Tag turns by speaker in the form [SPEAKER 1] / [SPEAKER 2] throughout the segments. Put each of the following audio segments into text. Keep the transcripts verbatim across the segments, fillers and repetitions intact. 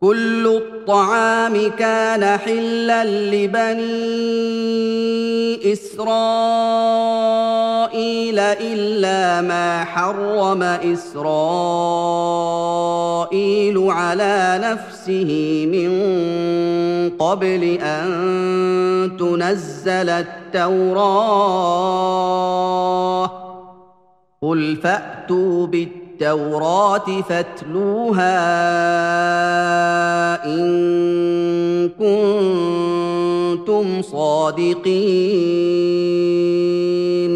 [SPEAKER 1] كل الطعام كان حلا لبني إسرائيل إلا ما حرم إسرائيل على نفسه من قبل أن تنزل التوراة قل فأتوا بالتوراة التوراة فاتلوها إن كنتم صادقين.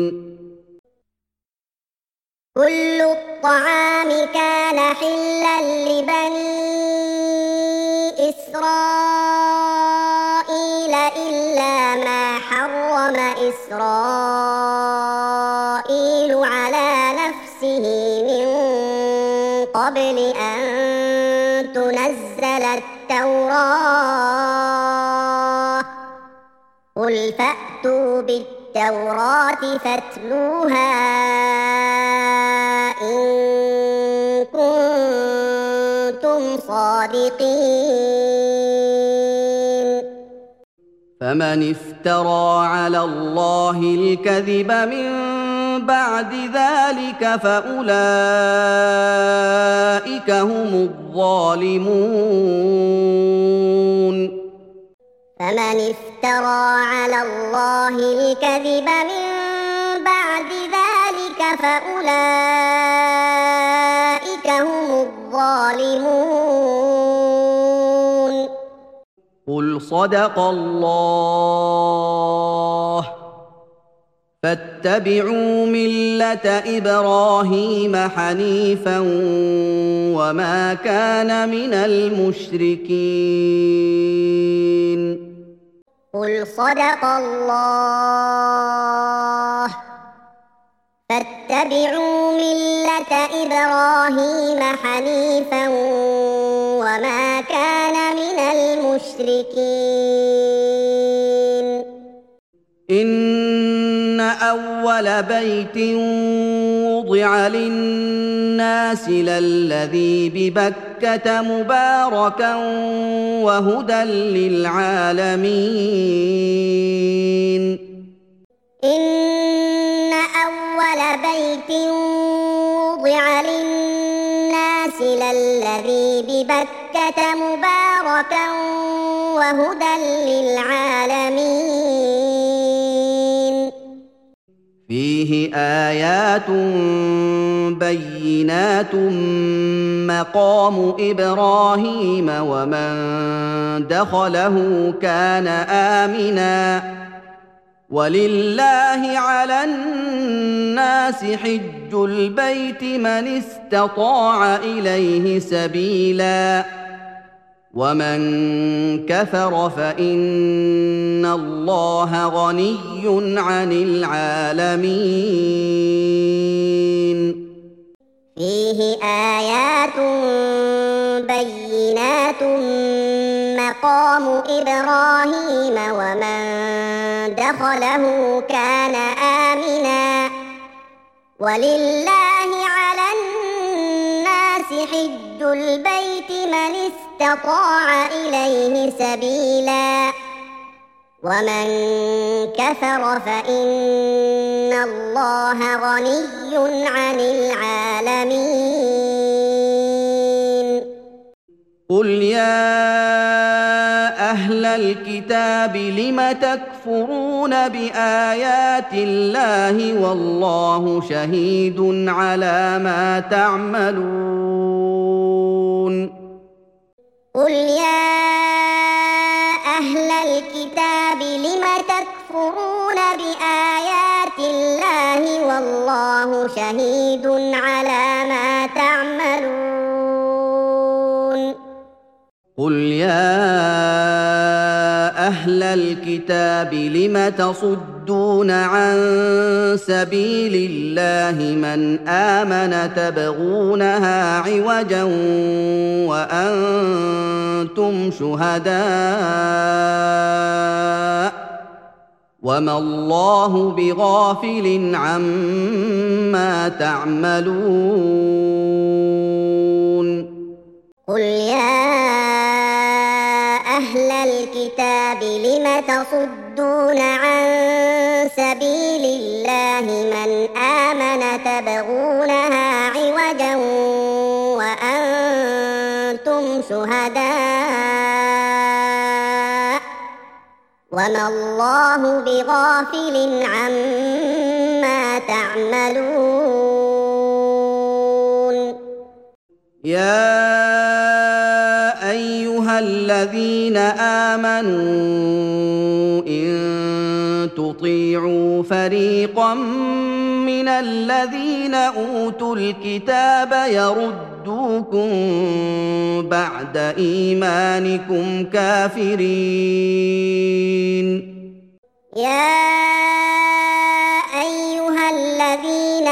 [SPEAKER 2] كل الطعام كان حلا لبني إسرائيل إلا ما حرم إسرائيل على نفسه من قبل أن تنزل التوراة قل فأتوا بالتوراة فاتلوها إن كنتم صادقين.
[SPEAKER 1] فمن افترى على الله الكذب من بعد ذلك فأولئك هم الظالمون.
[SPEAKER 2] فمن افترى على الله الكذب من بعد ذلك فأولئك هم الظالمون.
[SPEAKER 1] قل صدق الله فاتبعوا ملة إبراهيم حنيفا وما كان من المشركين.
[SPEAKER 2] قل صدق الله فاتبعوا ملة إبراهيم حنيفا وما كان من المشركين.
[SPEAKER 1] إن أول بيت وضع للناس للذي ببكة مباركا وهدى للعالمين.
[SPEAKER 2] إن أول بيت وضع للناس للذي ببكة مباركا وهدى للعالمين.
[SPEAKER 1] فيه آيات بينات مقام إبراهيم ومن دخله كان آمناً ولله على الناس حج البيت من استطاع إليه سبيلا ومن كفر فإن الله غني عن العالمين.
[SPEAKER 2] فيه آيات بينات مقام إبراهيم ومن دخله كان آمناً ولله على الناس حج البيت من استطاع إليه سبيلا ومن كفر فإن الله غني عن العالمين.
[SPEAKER 1] قل يا أهل الكتاب لم تكفرون بآيات الله والله شهيد على ما تعملون.
[SPEAKER 2] قل يا أهل الكتاب لم تكفرون بآيات الله والله شهيد على ما تعملون.
[SPEAKER 1] قل يا أهل الكتاب لم تصدون عن سبيل الله من آمن تبغونها عوجا وأنتم شهداء وما الله بغافل عما تعملون.
[SPEAKER 2] قل يا أهل الكتاب لم تصدون عن سبيل الله من آمن تبغونها عوجا وأنتم شهداء وما الله بغافل عما تعملون.
[SPEAKER 1] يا أيها الذين آمنوا إن تطيعوا فريقا من الذين أوتوا الكتاب يردوكم بعد إيمانكم كافرين.
[SPEAKER 2] يا أيها الذين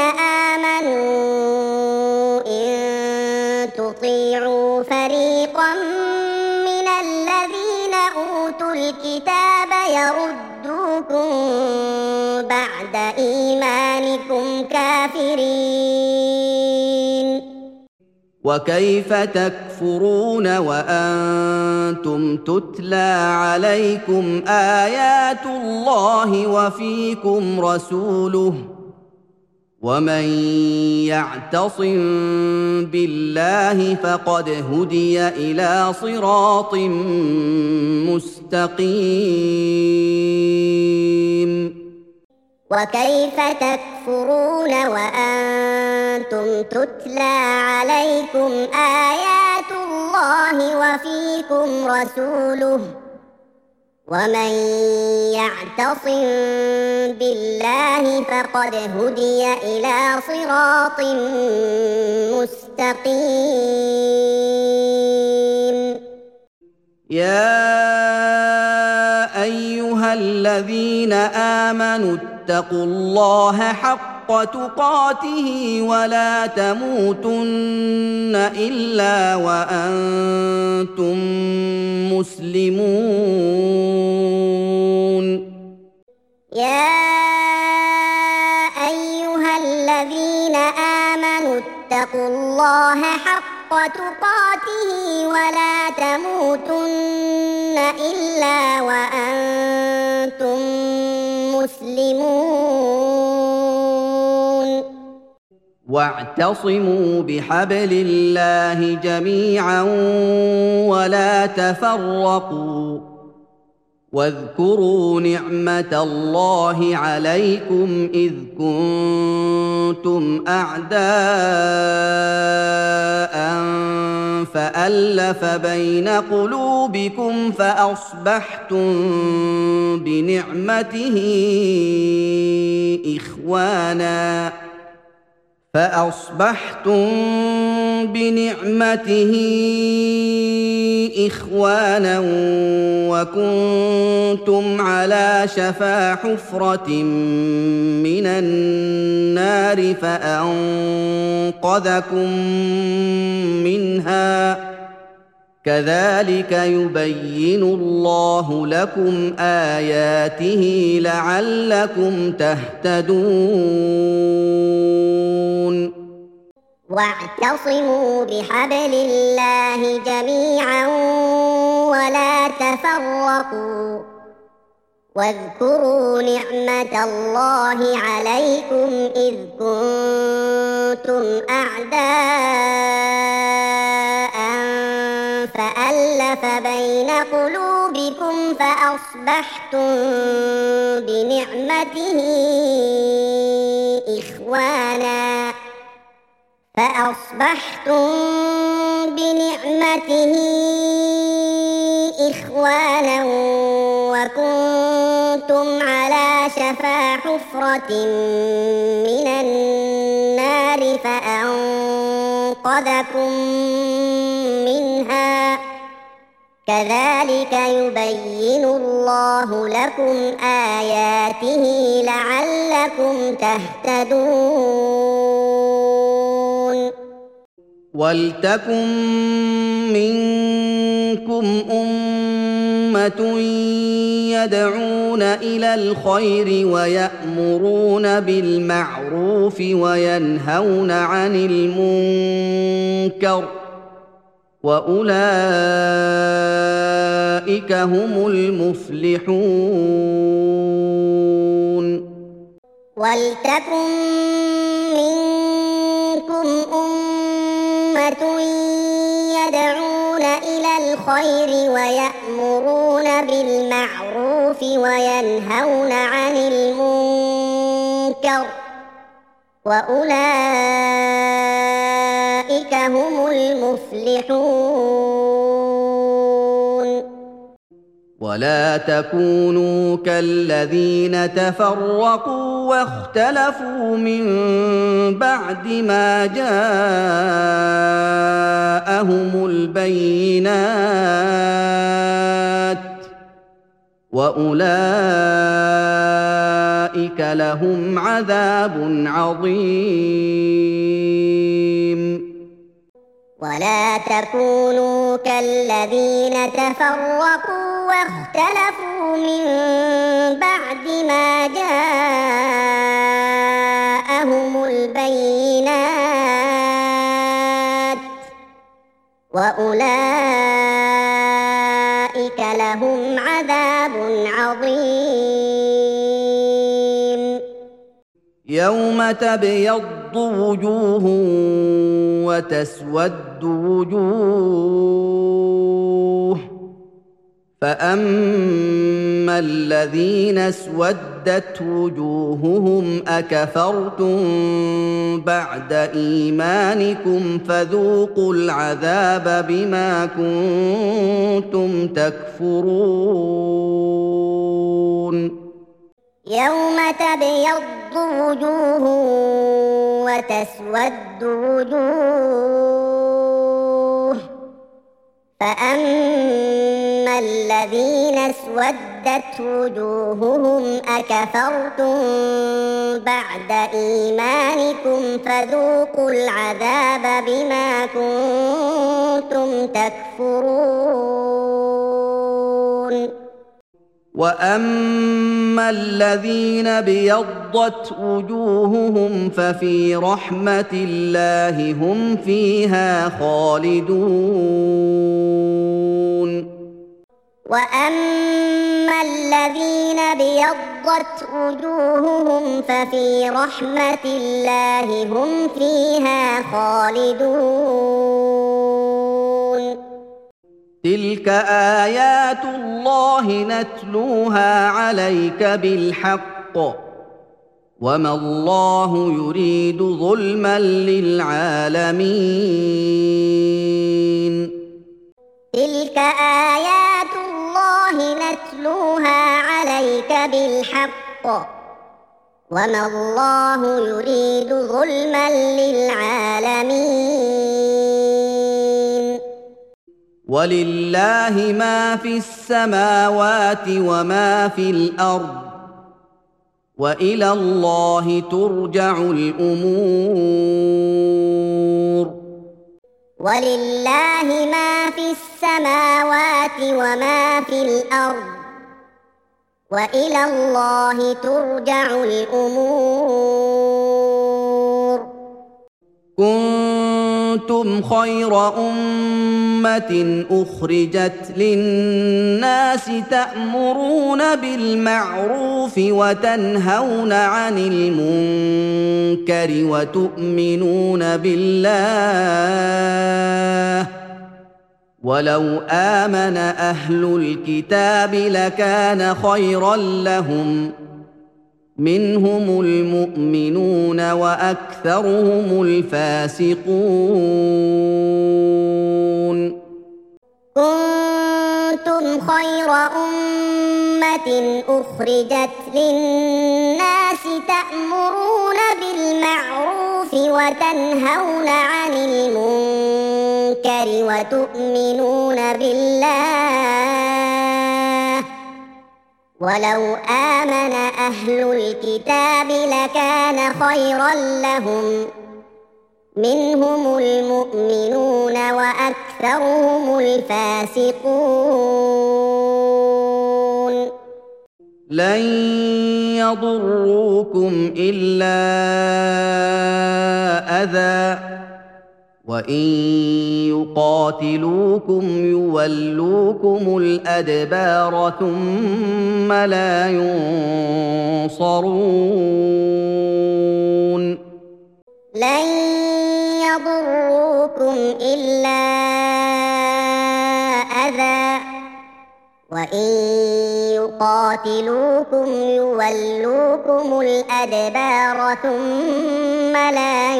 [SPEAKER 2] آمنوا إن تطيعوا فريقا من الذين أوتوا الكتاب يردوكم بعد إيمانكم كافرين.
[SPEAKER 1] وكيف تكفرون وأنتم تتلى عليكم آيات الله وفيكم رسوله ومن يعتصم بالله فقد هدي إلى صراط مستقيم.
[SPEAKER 2] وكيف تكفرون وأنتم تتلى عليكم آيات الله وفيكم رسوله ومن يعتصم بالله فقد هدي إلى صراط مستقيم.
[SPEAKER 1] يا أيها الذين آمنوا اتقوا الله حق تقاته ولا تموتن إلا وأنتم مسلمون.
[SPEAKER 2] يا أيها الذين آمنوا اتقوا الله حق تقاته ولا تموتن إلا وأنتم مسلمون.
[SPEAKER 1] واعتصموا بحبل الله جميعا ولا تفرقوا واذكروا نعمة الله عليكم إذ كنتم أعداء فألف بين قلوبكم فأصبحتم بنعمته إخوانا فأصبحتم بنعمته إخوانا وكنتم على شفا حفرة من النار فأنقذكم منها كذلك يبين الله لكم آياته لعلكم تهتدون.
[SPEAKER 2] واعتصموا بحبل الله جميعا ولا تفرقوا واذكروا نعمة الله عليكم إذ كنتم أعداء فألف بين قلوبكم فأصبحتم بنعمته إخوانا فأصبحتم بنعمته إخوانا وكنتم على شفا حفرة من النار فأنقذكم منها كذلك يبين الله لكم آياته لعلكم تهتدون.
[SPEAKER 1] ولتكن منكم أمة يدعون إلى الخير ويأمرون بالمعروف وينهون عن المنكر وأولئك أولئك هم المفلحون
[SPEAKER 2] ولتكن منكم أمة يدعون إلى الخير ويأمرون بالمعروف وينهون عن المنكر وأولئك هم المفلحون
[SPEAKER 1] ولا تكونوا كالذين تفرقوا واختلفوا من بعد ما جاءهم البينات وأولئك لهم عذاب عظيم
[SPEAKER 2] ولا تكونوا كالذين تفرقوا واختلفوا من بعد ما جاءهم البينات وأولئك لهم عذاب عظيم
[SPEAKER 1] يوم تبيض وجوه وتسود وجوه فأما الذين اسودت وجوههم أكفرتم بعد إيمانكم فذوقوا العذاب بما كنتم تكفرون
[SPEAKER 2] يوم تبيض وجوه وتسود وجوه فأما الذين اسودت وجوههم أكفرتم بعد إيمانكم فذوقوا العذاب بما كنتم تكفرون
[SPEAKER 1] وأما الذين ابيضت وجوههم ففي رحمة الله هم فيها خالدون
[SPEAKER 2] وأما الذين ابيضت وجوههم ففي رحمة الله هم فيها خالدون
[SPEAKER 1] تلك آيات الله نتلوها عليك بالحق وما الله يريد ظلما للعالمين
[SPEAKER 2] تلك آيات الله نتلوها عليك بالحق وما الله يريد ظلما للعالمين
[SPEAKER 1] ولله ما في السماوات وما في الأرض وإلى الله ترجع الأمور
[SPEAKER 2] ولله ما في السماوات وما في الأرض وإلى الله ترجع الأمور
[SPEAKER 1] كنتم خير أمة أخرجت للناس تأمرون بالمعروف وتنهون عن المنكر وتؤمنون بالله ولو آمن أهل الكتاب لكان خيرا لهم منهم المؤمنون وأكثرهم الفاسقون
[SPEAKER 2] كنتم خير أمة أخرجت للناس تأمرون بالمعروف وتنهون عن المنكر وتؤمنون بالله ولو آمن أهل الكتاب لكان خيرا لهم منهم المؤمنون وأكثرهم الفاسقون
[SPEAKER 1] لن يضروكم إلا أذى وان يقاتلوكم يولوكم الادبار ثم لا ينصرون
[SPEAKER 2] لن يضروكم إلا أذى وإن يقاتلوكم يولوكم الأدبار ثم لا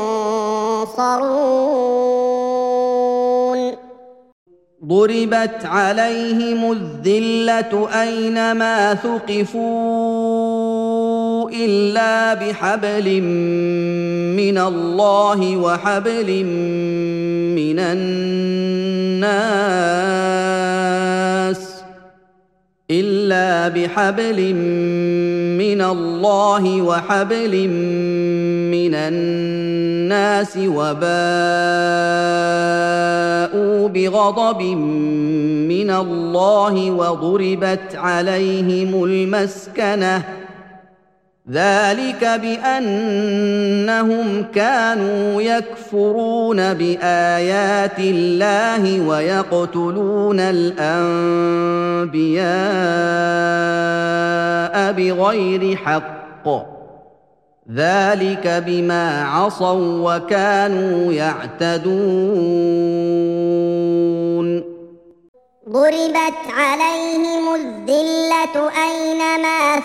[SPEAKER 2] ينصرون
[SPEAKER 1] ضربت عليهم الذلة أينما ثقفوا إلا بحبل من الله وحبل من الناس إلا بحبل من الله وحبل من الناس وباءوا بغضب من الله وضربت عليهم المسكنة ذلك بأنهم كانوا يكفرون بآيات الله ويقتلون الأنبياء بغير حق ذلك بما عصوا وكانوا يعتدون
[SPEAKER 2] ضربت عليهم الذلة أينما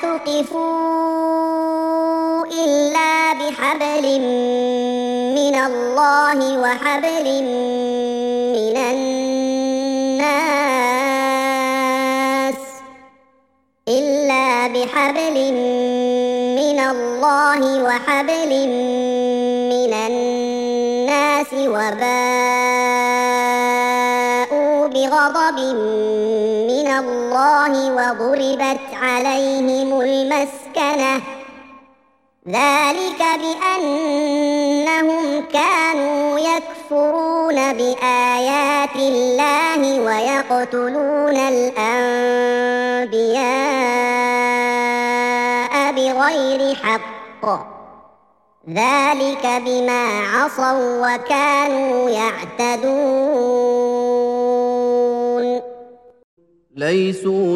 [SPEAKER 2] ثقفوا إلا بحبل من الله وحبل من الناس إلا بحبل من الله وحبل من الناس وباءوا بغضب من الله وضربت عليهم المسكنة ذلك بأنهم كانوا يكفرون بآيات الله ويقتلون الأنبياء بغير حق ذلك بما عصوا وكانوا يعتدون
[SPEAKER 1] ليسوا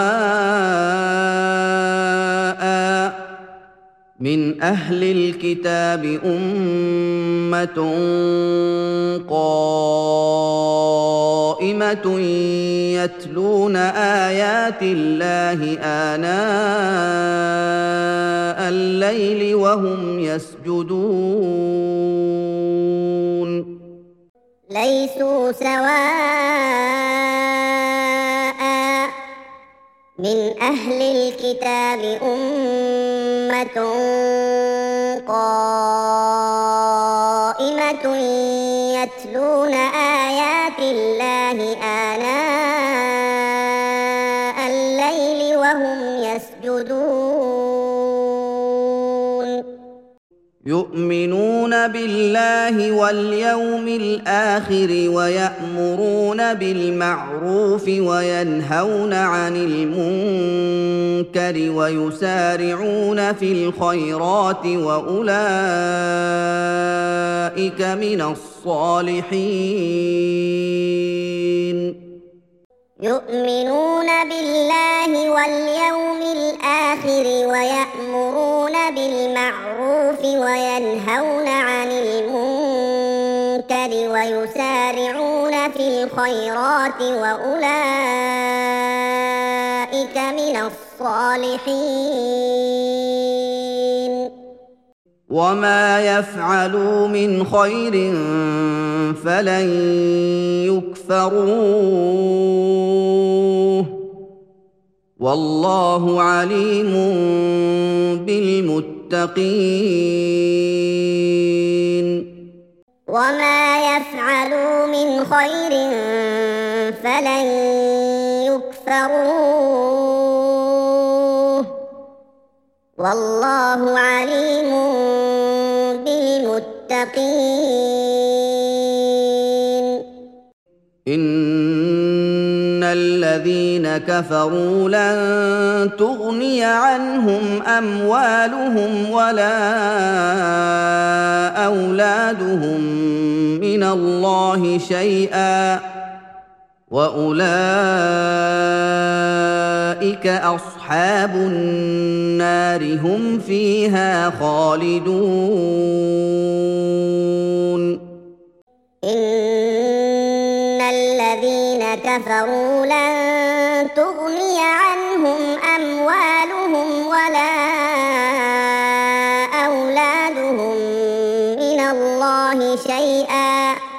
[SPEAKER 1] سواء من أهل الكتاب أمة قائمة يتلون آيات الله آناء الليل وهم يسجدون
[SPEAKER 2] ليسوا سواء من أهل الكتاب أمة قائمة يتلون آيات الله آناء الليل وهم يسجدون
[SPEAKER 1] يؤمنون بالله واليوم الآخر ويأمرون بالمعروف وينهون عن المنكر ويسارعون في الخيرات وأولئك من الصالحين
[SPEAKER 2] يؤمنون بالله واليوم الآخر ويأمرون بالمعروف وينهون عن المنكر ويسارعون في الخيرات وأولئك من الصالحين
[SPEAKER 1] وما يفعلوا من خير فلن يكفروه والله عليم بالمتقين
[SPEAKER 2] وما يفعلوا من خير فلن يكفروه والله عليم بالمتقين
[SPEAKER 1] إن الذين كفروا لن تغني عنهم أموالهم ولا أولادهم من الله شيئا وأولئك أصحاب النار هم فيها خالدون
[SPEAKER 2] إن الذين كفروا لن تغني عنهم أموالهم ولا أولادهم من الله شيئا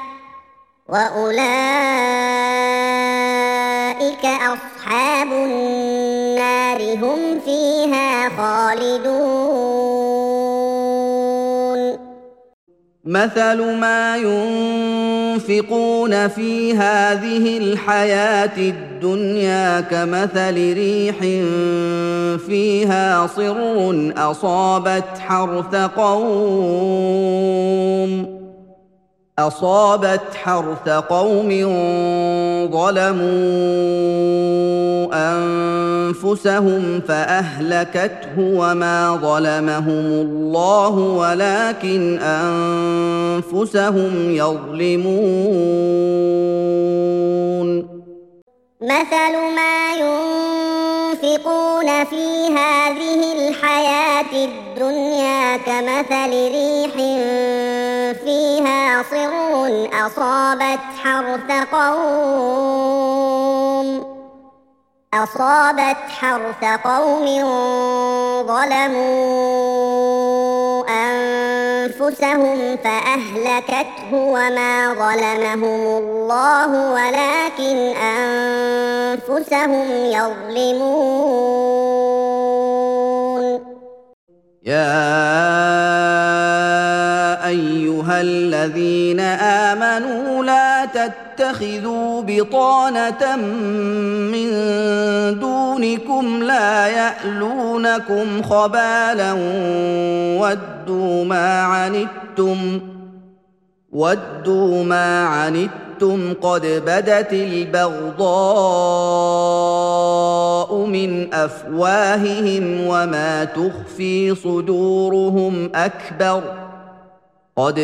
[SPEAKER 2] وأولئك أصحاب النار هم فيها خالدون
[SPEAKER 1] مثل ما ينفقون في هذه الحياة الدنيا كمثل ريح فيها صر أصابت حرث قوم أصابت حرث قوم ظلموا أنفسهم فأهلكته وما ظلمهم الله ولكن أنفسهم يظلمون
[SPEAKER 2] مثل ما ينفقون في هذه الحياة الدنيا كمثل ريح فيها صر أصابت حرث قوم أصابت حرث قوم ظلموا أنفسهم فأهلكته وما ظلمهم الله ولكن أنفسهم يظلمون
[SPEAKER 1] يا أيها الذين آمنوا لا تتخذوا بطانة من دونكم لا يألونكم خبالا ودوا ما عنتم ودوا ما عنتم قد بدت البغضاء من أفواههم وما تخفي صدورهم أكبر قد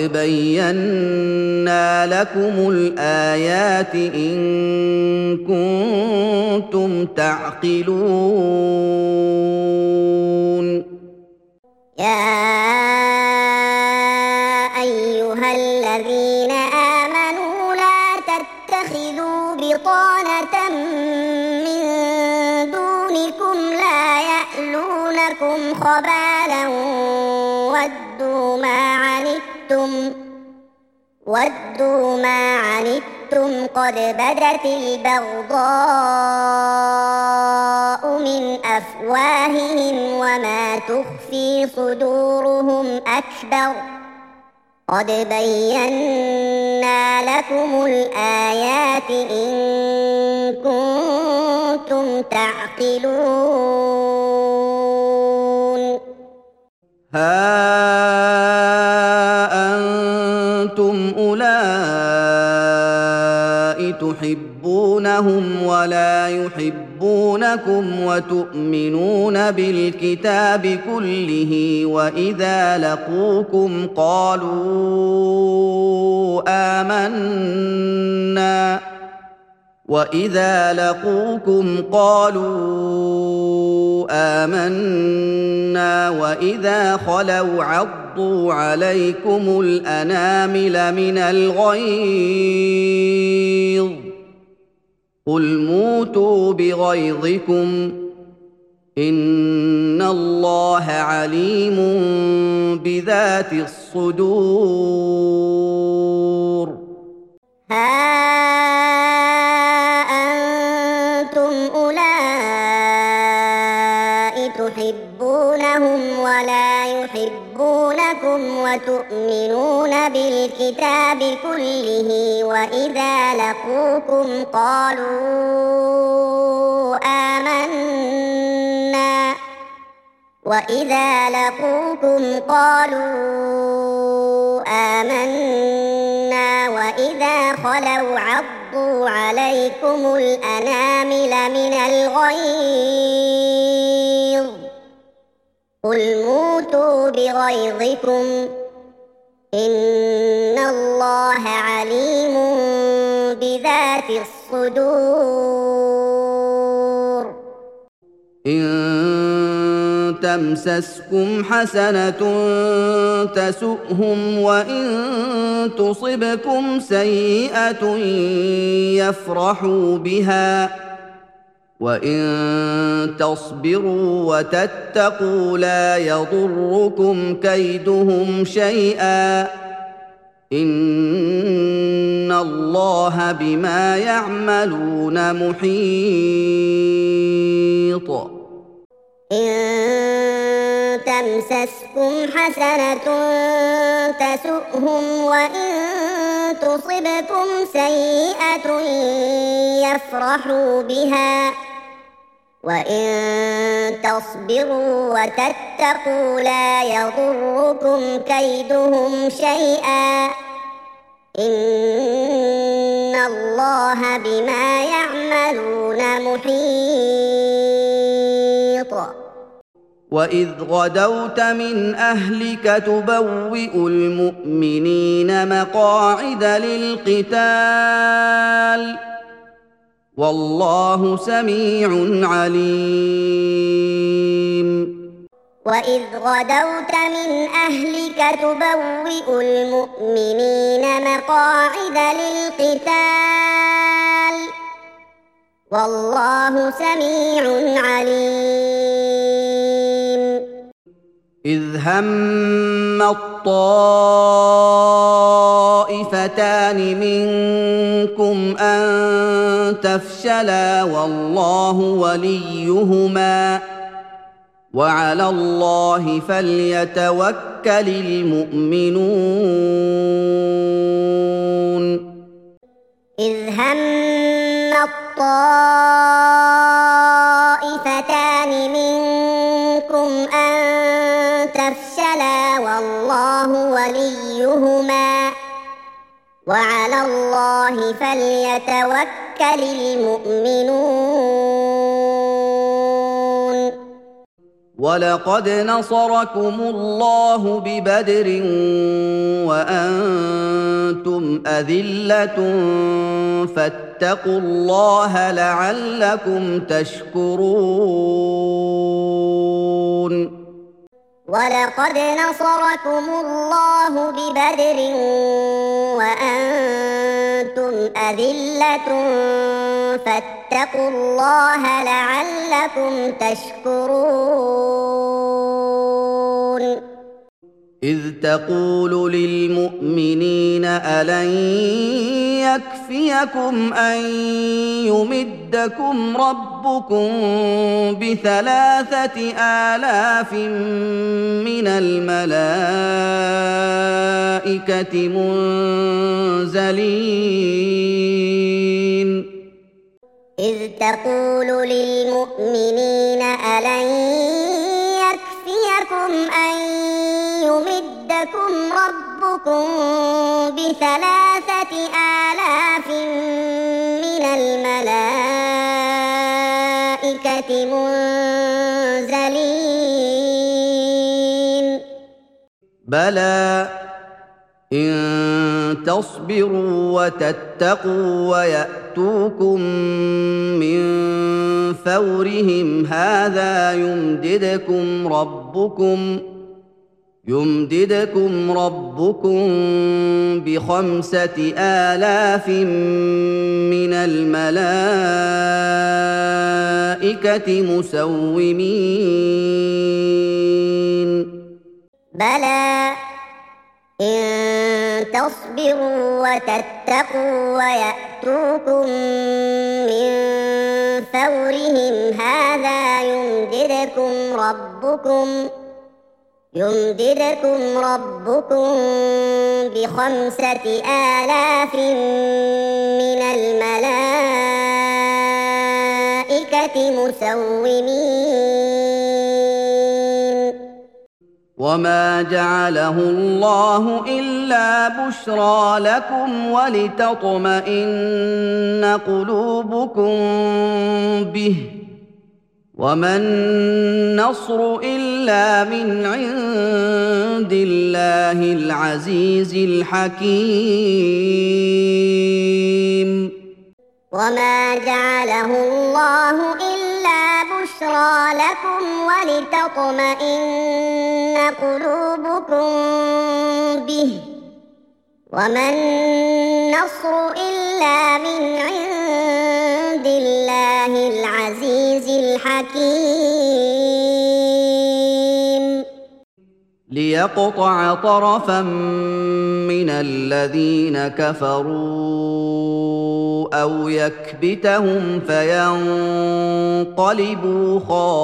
[SPEAKER 1] بينا لكم الآيات إن كنتم تعقلون
[SPEAKER 2] يا أيها الذين آمنوا لا تتخذوا بطانة من دونكم لا يألونكم خبالا ودوا ما عنتم ودوا ما عنتم قد بدت البغضاء من أفواههم وما تخفي صدورهم أكبر قد بينا لكم الآيات إن كنتم تعقلون
[SPEAKER 1] ها أنتم أولئك تحبونهم ولا يحبونكم وتؤمنون بالكتاب كله وإذا لقوكم قالوا آمنا وإذا لقوكم قالوا آمنا وإذا خلوا عضوا عليكم الأنامل من الغيظ قل موتوا بغيظكم إن الله عليم بذات الصدور
[SPEAKER 2] ها أنتم أولئك تحبونهم ولا يحبونكم وتؤمنون بالكتاب كله وإذا لقوكم قالوا آمنا وإذا لقوكم قالوا آمنا وإذا خلوا عضوا تساقطوا عليكم الأنامل من الغيظ قل موتوا بغيظكم إن الله عليم بذات الصدور
[SPEAKER 1] إن تمسسكم حسنة تسؤهم وإن تصبكم سيئة يفرحوا بها وإن تصبروا وتتقوا لا يضركم كيدهم شيئا إن الله بما يعملون محيط
[SPEAKER 2] إن تمسسكم حسنة تسؤهم وإن تصبكم سيئة يفرحوا بها وإن تصبروا وتتقوا لا يضركم كيدهم شيئا إن الله بما يعملون محيط
[SPEAKER 1] وإذ غدوت من أهلك تبوئ المؤمنين مقاعد للقتال والله سميع عليم
[SPEAKER 2] وإذ غدوت من أهلك تبوئ المؤمنين مقاعد للقتال والله سميع عليم
[SPEAKER 1] إذ هم الطائفتان منكم أن تفشلا والله وليهما وعلى الله فليتوكل المؤمنون
[SPEAKER 2] إذ هم الطائفتان منكم أن تفشلا والله وليهما وعلى الله فليتوكل المؤمنون
[SPEAKER 1] ولقد نصركم الله ببدر وأنتم أذلة فاتقوا الله لعلكم تشكرون
[SPEAKER 2] ولقد نصركم الله ببدر وأنتم أذلة فاتقوا الله لعلكم تشكرون
[SPEAKER 1] إذ تقول للمؤمنين ألن يكفيكم أن يمدكم ربكم بثلاثة آلاف من الملائكة منزلين
[SPEAKER 2] إذ تقول للمؤمنين ألن يكفيكم أن يمدكم ربكم بثلاثة آلاف من الملائكة منزلين
[SPEAKER 1] بلى إن تصبروا وتتقوا ويأتوكم من فورهم هذا يمددكم ربكم يمددكم ربكم بخمسة آلاف من الملائكة مسومين
[SPEAKER 2] بلى إن تصبروا وتتقوا ويأتوكم من فورهم هذا يمددكم ربكم يمددكم ربكم بخمسة آلاف من الملائكة مسومين
[SPEAKER 1] وما جعله الله إلا بشرى لكم ولتطمئن قلوبكم به وما النصر إلا من عند الله العزيز الحكيم
[SPEAKER 2] وما جعله الله إلا بشرى لكم ولتطمئن قلوبكم به وما النصر إلا من عند الله العزيز الحكيم
[SPEAKER 1] ليقطع طرفا من الذين كفروا أو يكبتهم فينقلبوا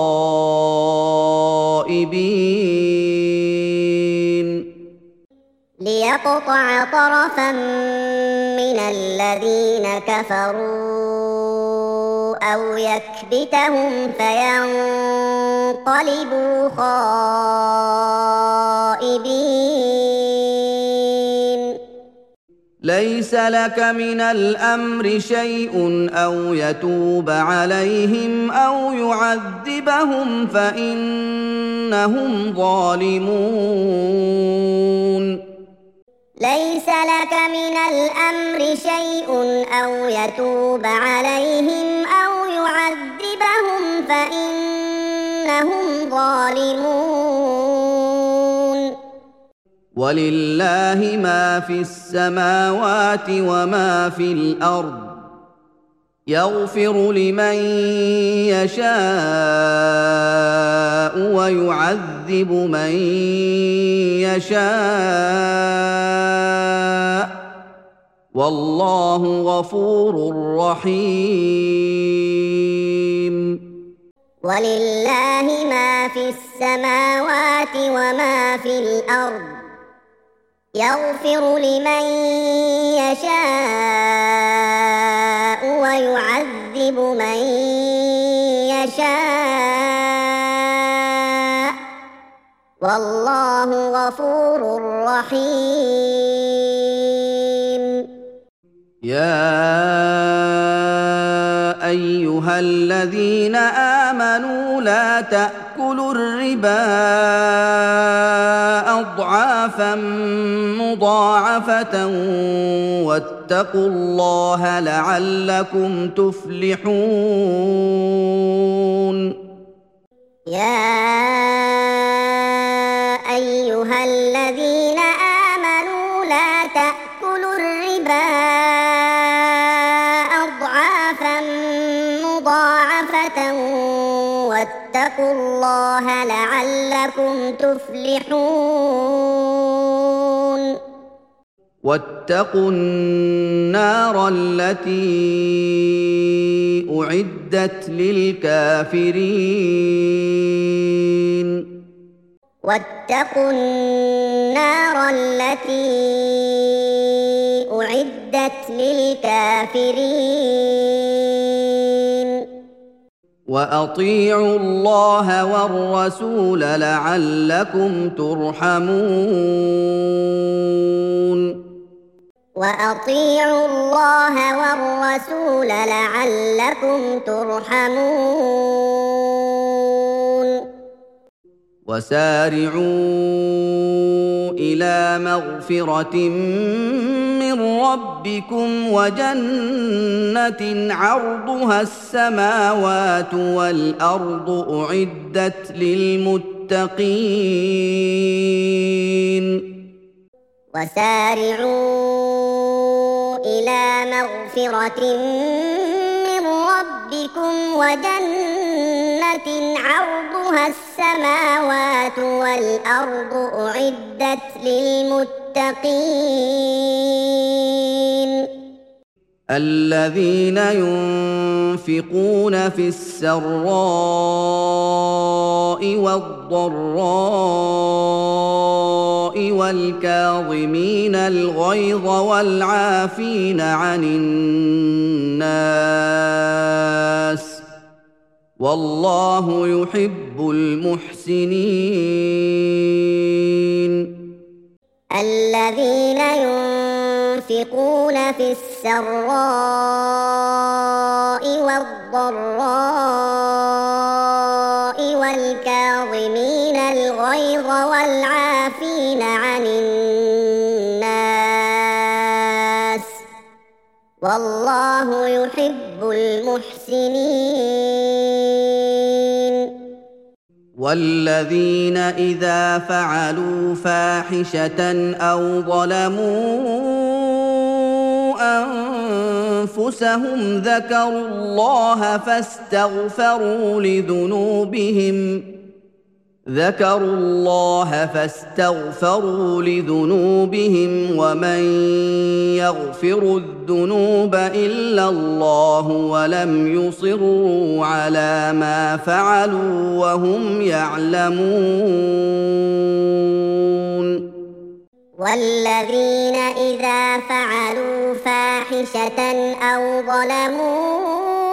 [SPEAKER 1] خائبين
[SPEAKER 2] ليقطع طرفا من الذين كفروا أو يكبتهم فينقلبوا خائبين
[SPEAKER 1] ليس لك من الأمر شيء أو يتوب عليهم أو يعذبهم فإنهم ظالمون
[SPEAKER 2] ليس لك من الأمر شيء أو يتوب عليهم أو يعذبهم فإنهم ظالمون
[SPEAKER 1] ولله ما في السماوات وما في الأرض يغفر لمن يشاء ويعذب من يشاء والله غفور رحيم
[SPEAKER 2] ولله ما في السماوات وما في الأرض يغفر لمن يشاء ويعذب من يشاء والله غفور رحيم
[SPEAKER 1] يا أيها الذين آمنوا لا تأكلوا الربا أضعافا مضاعفة واتقوا الله لعلكم تفلحون
[SPEAKER 2] يا أيها الذين آمنوا لا تأكلوا الربا أضعافا مضاعفة واتقوا الله لعلكم تفلحون
[SPEAKER 1] واتقوا النار التي أعدت للكافرين
[SPEAKER 2] واتقوا النار التي أعدت للكافرين
[SPEAKER 1] وأطيعوا الله والرسول لعلكم ترحمون
[SPEAKER 2] وأطيعوا الله والرسول لعلكم ترحمون
[SPEAKER 1] وسارعوا إلى مغفرة من ربكم وجنة عرضها السماوات والأرض أعدت للمتقين
[SPEAKER 2] وسارعوا إلى مغفرة من ربكم وجنة عرضها السماوات والأرض أعدت للمتقين
[SPEAKER 1] الذين ينفقون في السراء والضراء والكاظمين الغيظ والعافين عن الناس والله يحب المحسنين.
[SPEAKER 2] الذين ينفقون في السراء والضراء والكاظمين الغيظ والعافين عن الناس والله يحب المحسنين.
[SPEAKER 1] والذين إذا فعلوا فاحشة أو ظلموا أنفسهم ذكروا الله فاستغفروا لذنوبهم ذكروا الله فاستغفروا لذنوبهم ومن يغفر الذنوب إلا الله ولم يصروا على ما فعلوا وهم يعلمون.
[SPEAKER 2] والذين إذا فعلوا فاحشة أو ظلموا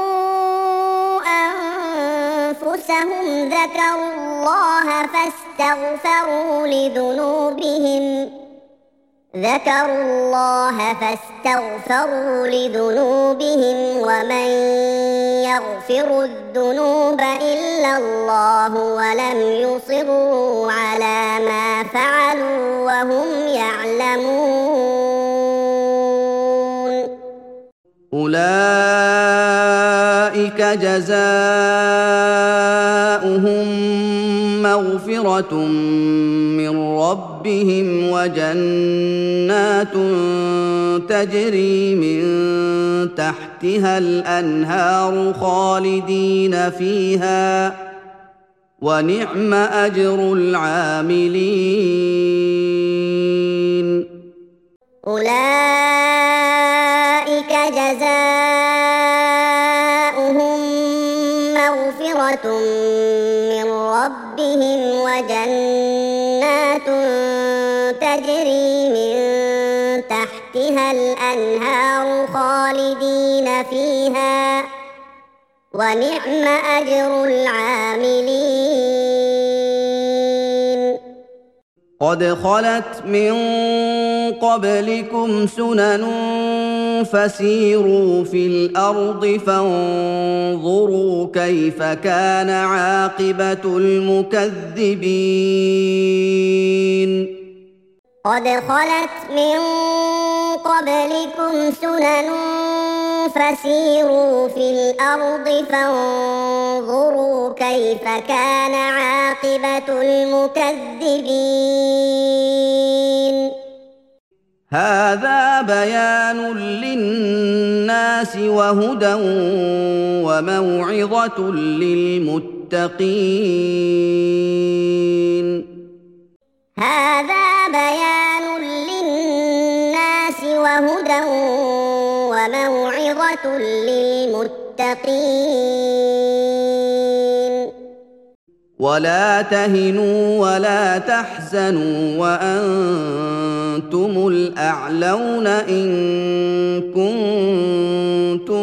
[SPEAKER 2] أنفسهم ذكروا الله فاستغفروا لذنوبهم ذكروا الله فاستغفروا لذنوبهم ومن يغفر الذنوب إلا الله ولم يصروا على ما فعلوا وهم يعلمون.
[SPEAKER 1] أولئك جزاؤهم مغفرة من ربهم وجنات تجري من تحتها الأنهار خالدين فيها ونعم أجر العاملين.
[SPEAKER 2] أولئك جزاؤهم مغفرة من ربهم وجنات تجري من تحتها الأنهار خالدين فيها ونعم أجر العاملين.
[SPEAKER 1] قد خلت من قبلكم سنن فسيروا في الأرض فانظروا كيف كان عاقبة المكذبين.
[SPEAKER 2] قد خلت من قبلكم سنن فسيروا في الأرض فانظروا كيف كان عاقبة المكذبين.
[SPEAKER 1] هذا بيان للناس وهدى وموعظة للمتقين.
[SPEAKER 2] هذا بيان للناس وهدى وموعظة للمتقين.
[SPEAKER 1] ولا تهنوا ولا تحزنوا وأنتم الأعلون إن كنتم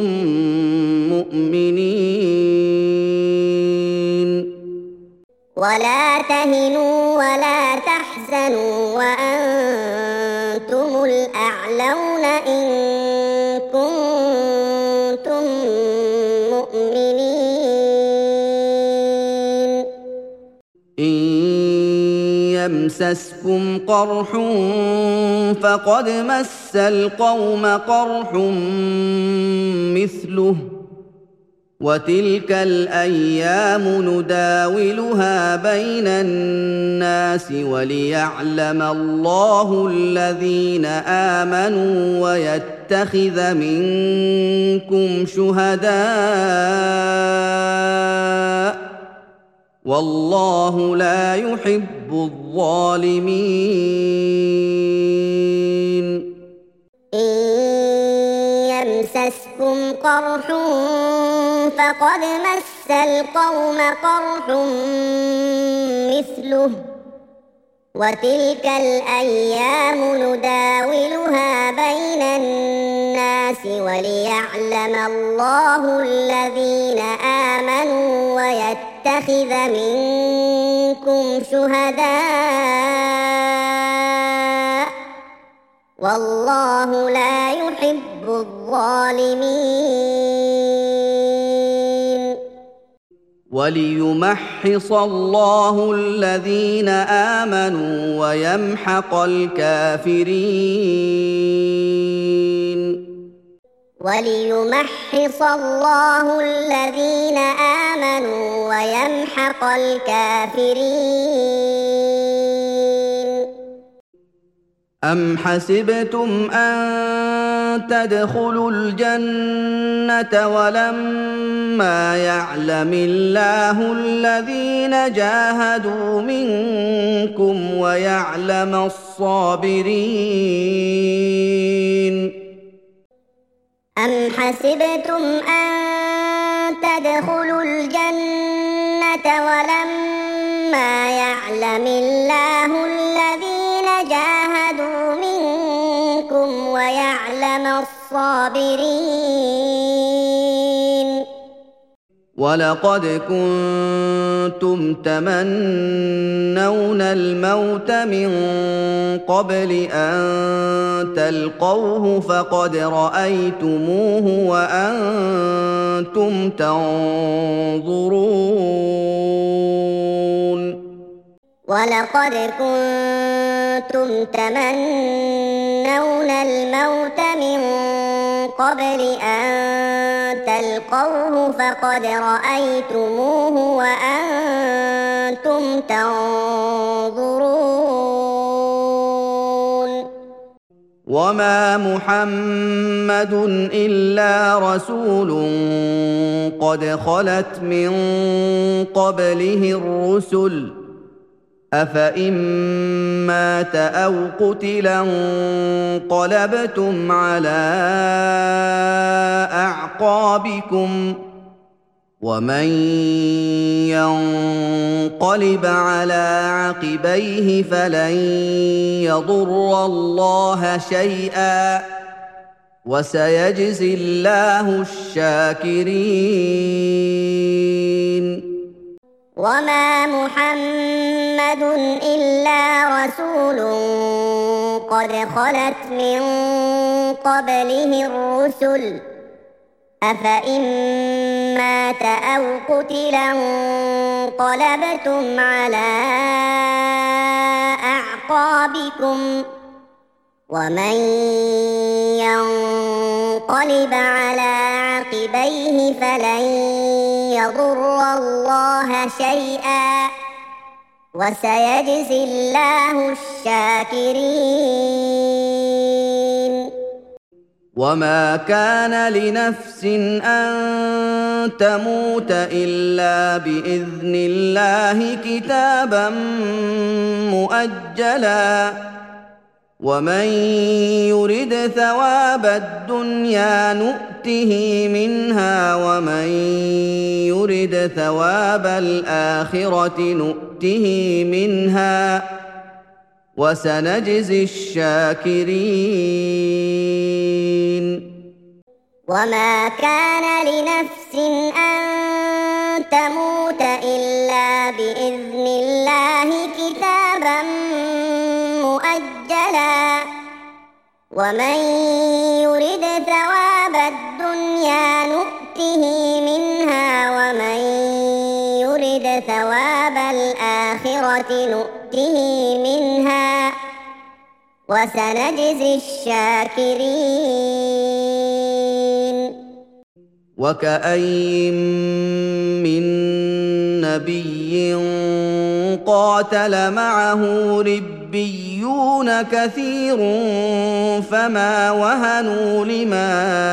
[SPEAKER 1] مؤمنين.
[SPEAKER 2] ولا تهنوا ولا تحزنوا وأنتم الأعلون إن كنتم مؤمنين.
[SPEAKER 1] إن يمسسكم قرح فقد مس القوم قرح مثله وتلك الأيام نداولها بين الناس وليعلم الله الذين آمنوا ويتخذ منكم شهداء والله لا يحب الظالمين.
[SPEAKER 2] إن يمسسكم قرح فقد مس القوم قرح مثله وتلك الأيام نداولها بين الناس الناس وليعلم الله الذين آمنوا ويتخذ منكم شهداء والله لا يحب الظالمين
[SPEAKER 1] وليمحص الله الذين آمنوا ويمحق الكافرين
[SPEAKER 2] وليمحص الله الذين آمنوا ويمحق الكافرين
[SPEAKER 1] أم حسبتم أن تدخلوا الجنة ولما يعلم الله الذين جاهدوا منكم ويعلم الصابرين
[SPEAKER 2] أم حسبتم أن تدخلوا الجنة ولما يعلم الله الذين جاهدوا منكم ويعلم الصابرين
[SPEAKER 1] ولقد كنتم تمنون الموت من قبل أن تلقوه فقد رأيتموه وأنتم تنظرون
[SPEAKER 2] ولقد كنتم تمنون الموت من قبل أن تلقوه فقد رأيتموه وأنتم تنظرون
[SPEAKER 1] وما محمد إلا رسول قد خلت من قبله الرسل أفإن مات أو قتلا انقلبتم على أعقابكم ومن ينقلب على عقبيه فلن يضر الله شيئا وسيجزي الله الشاكرين
[SPEAKER 2] وما محمد إلا رسول قد خلت من قبله الرسل أفإن مات أو قتلا انقلبتم على أعقابكم ومن ينقلب على عقبيه فلن يضر الله شيئا وسيجزي الله الشاكرين
[SPEAKER 1] وما كان لنفس أن تموت إلا بإذن الله كتابا مؤجلا ومن يرد ثواب الدنيا نؤته منها ومن يرد ثواب الآخرة نؤته منها وسنجزي الشاكرين
[SPEAKER 2] وما كان لنفس أن تموت إلا بإذن الله كتابا مؤجلا ومن يرد ثواب الدنيا نؤته منها ومن يرد ثواب الآخرة نؤته منها وسنجزي الشاكرين
[SPEAKER 1] وكأين من نبي قاتل معه ربيون كثير فما وهنوا لما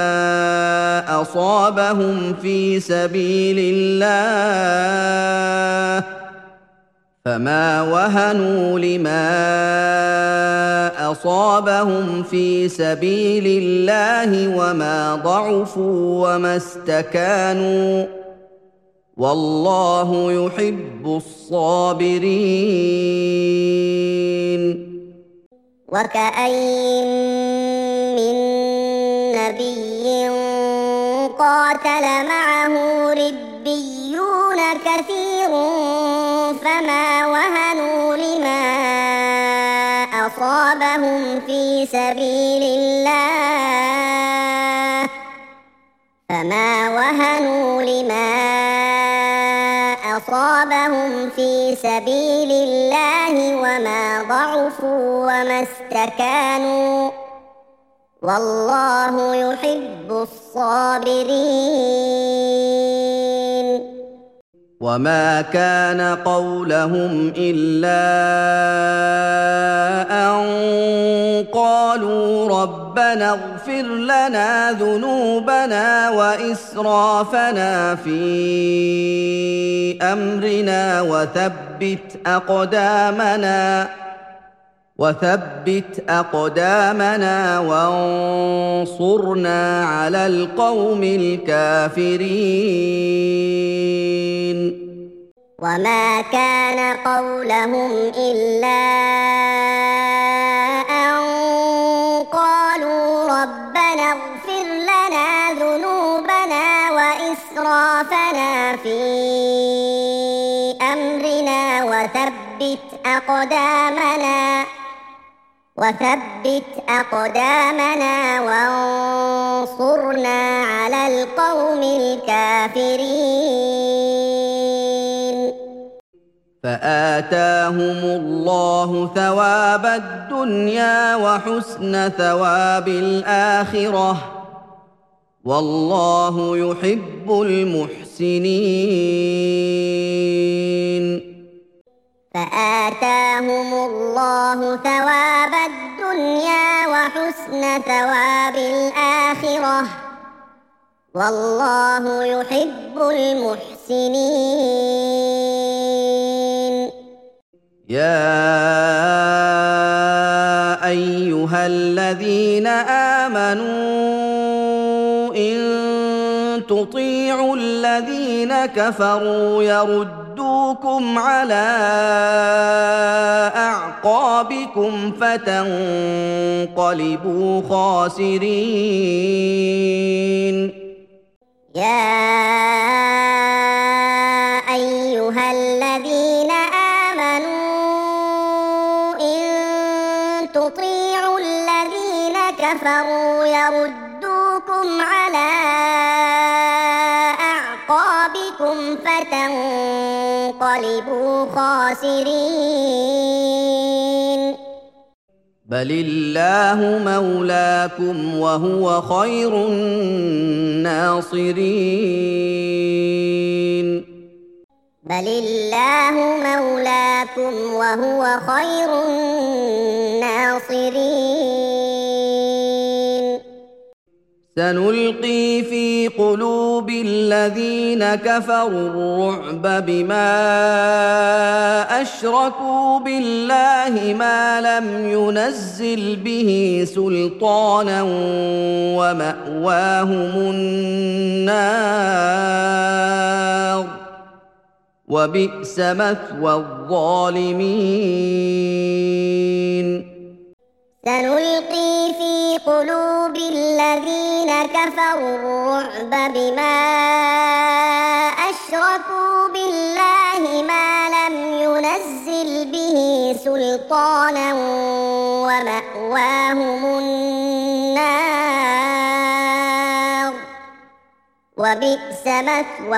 [SPEAKER 1] أصابهم في سبيل الله فما وهنوا لما أصابهم في سبيل الله وما ضعفوا وما استكانوا والله يحب الصابرين
[SPEAKER 2] وكأين من نبي قاتل معه ربيون كثير فما وهنوا لما أصابهم في سبيل الله فما وهنوا لما أصابهم في سبيل الله وما ضعفوا وما استكانوا والله يحب الصابرين.
[SPEAKER 1] وما كان قولهم إلا أن قالوا ربنا اغفر لنا ذنوبنا وإسرافنا في أمرنا وثبت أقدامنا وثبت أقدامنا وانصرنا على القوم الكافرين.
[SPEAKER 2] وما كان قولهم إلا أن قالوا ربنا اغفر لنا ذنوبنا وإسرافنا في أمرنا وثبت أقدامنا وثبت أقدامنا وانصرنا على القوم الكافرين.
[SPEAKER 1] فآتاهم الله ثواب الدنيا وحسن ثواب الآخرة والله يحب المحسنين.
[SPEAKER 2] فآتاهم الله ثواب الدنيا وحسن ثواب الآخرة والله يحب المحسنين.
[SPEAKER 1] يا أيها الذين آمنوا إن تطيعوا الذين كفروا يردوكم على أعقابكم فتنقلبوا خاسرين.
[SPEAKER 2] يا أيها الذين آمنوا إن تطيعوا الذين كفروا يردوكم على أعقابكم فتنقلبوا خاسرين.
[SPEAKER 1] بل الله مولاكم وهو خير الناصرين.
[SPEAKER 2] بل الله مولاكم وهو خير الناصرين.
[SPEAKER 1] سنلقي في قلوب الذين كفروا الرعب بما أشركوا بالله ما لم ينزل به سلطانا ومأواهم النار وبئس مثوى الظالمين.
[SPEAKER 2] سنلقي في قلوب الذين كفروا الرعب بما أشركوا بالله ما لم ينزل به سلطانا ومأواهم النار وبئس مثوى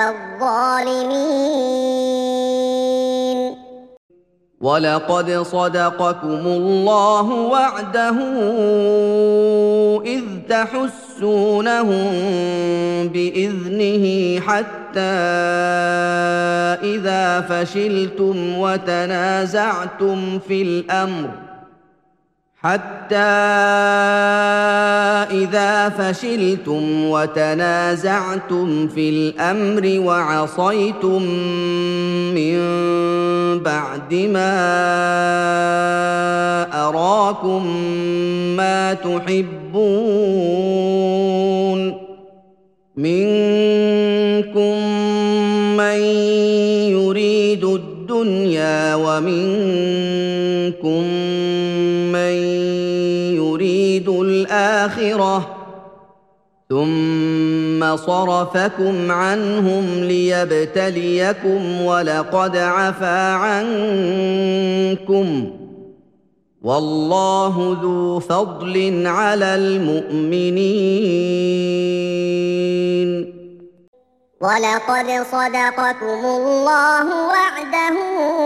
[SPEAKER 2] الظالمين.
[SPEAKER 1] ولقد صدقكم الله وعده إذ تحسونهم بإذنه حتى إذا فشلتم وتنازعتم في الأمر حتى إذا فشلتم وتنازعتم في الأمر وعصيتم من بعد ما أراكم ما تحبون منكم من يريد الدنيا ومنكم من يريد الآخرة ثم صرفكم عنهم ليبتليكم ولقد عفا عنكم والله ذو فضل على المؤمنين.
[SPEAKER 2] ولقد صدقكم الله وعده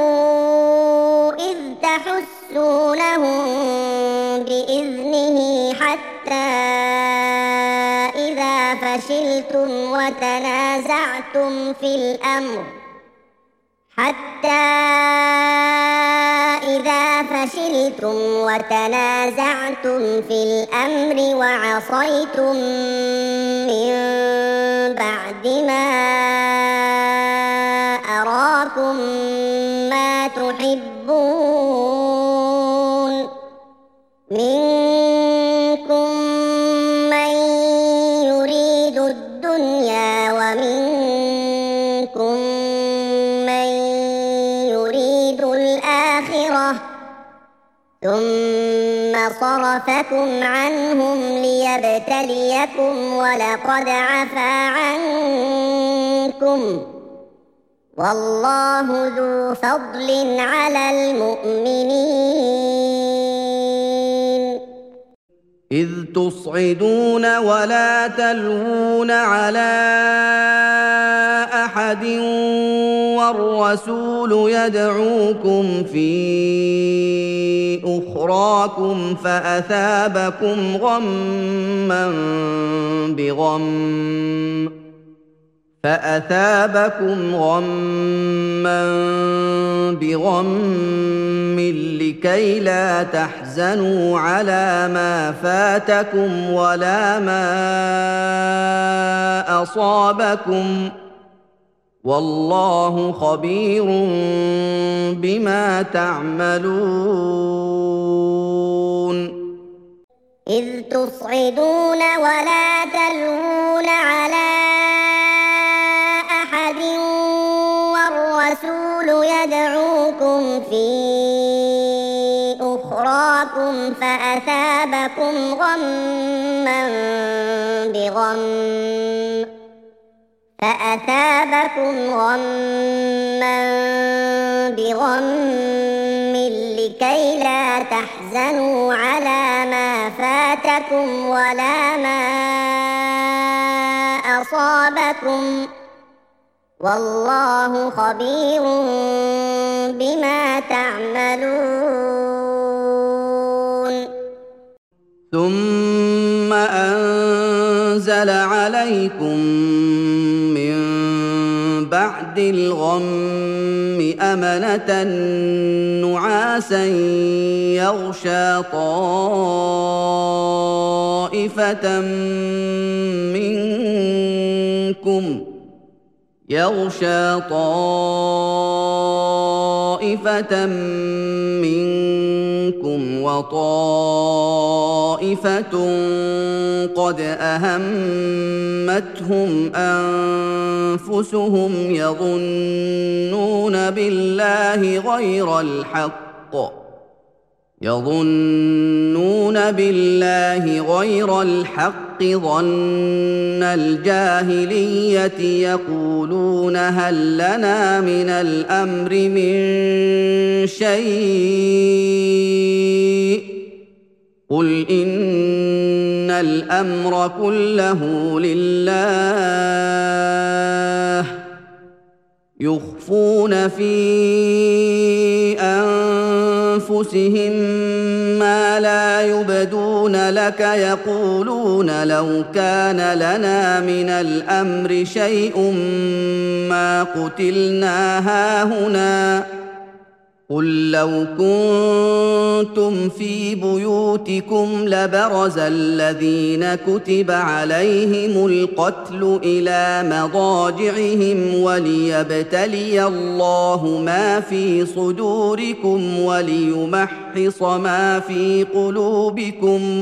[SPEAKER 2] إذ تحسونهم بإذنه حتى إذا فشلتم وتنازعتم في الأمر حتى إذا فشلتم وتنازعتم في الأمر وعصيتم من بعد ما أراكم ما تحبون منكم من يريد الدنيا ومنكم من يريد الآخرة ثم صرفكم عنهم ليبتليكم ولقد عفا عنكم والله ذو فضل على المؤمنين.
[SPEAKER 1] إذ تصعدون ولا تلوون على أحد والرسول يدعوكم في أخراكم فأثابكم غما بغم فأثابكم غما بغم لكي لا تحزنوا على ما فاتكم ولا ما أصابكم والله خبير بما تعملون.
[SPEAKER 2] إذ تصعدون ولا تلوون على أحد والرسول يدعوكم في أخراكم فأثابكم غما بغم فأثابكم غما بغم لكي لا تحزنوا على ما فاتكم ولا ما أصابكم والله خبير بما تعملون.
[SPEAKER 1] ثم أنزل عليكم من بعد الغم أمنة نعاسا يغشى طائفة منكم يغشى طائفة منكم وطائفة قد أهمتهم أنفسهم يظنون بالله غير الحق يظنون بالله غير الحق ظن الجاهلية يقولون هل لنا من الأمر من شيء قل إن الأمر كله لله يخفون في أنفسهم ما لا يبدون لك يقولون لو كان لنا من الأمر شيء ما قتلنا هاهنا قل لو كنتم في بيوتكم لبرز الذين كتب عليهم القتل إلى مضاجعهم وليبتلي الله ما في صدوركم وليمحص ما في قلوبكم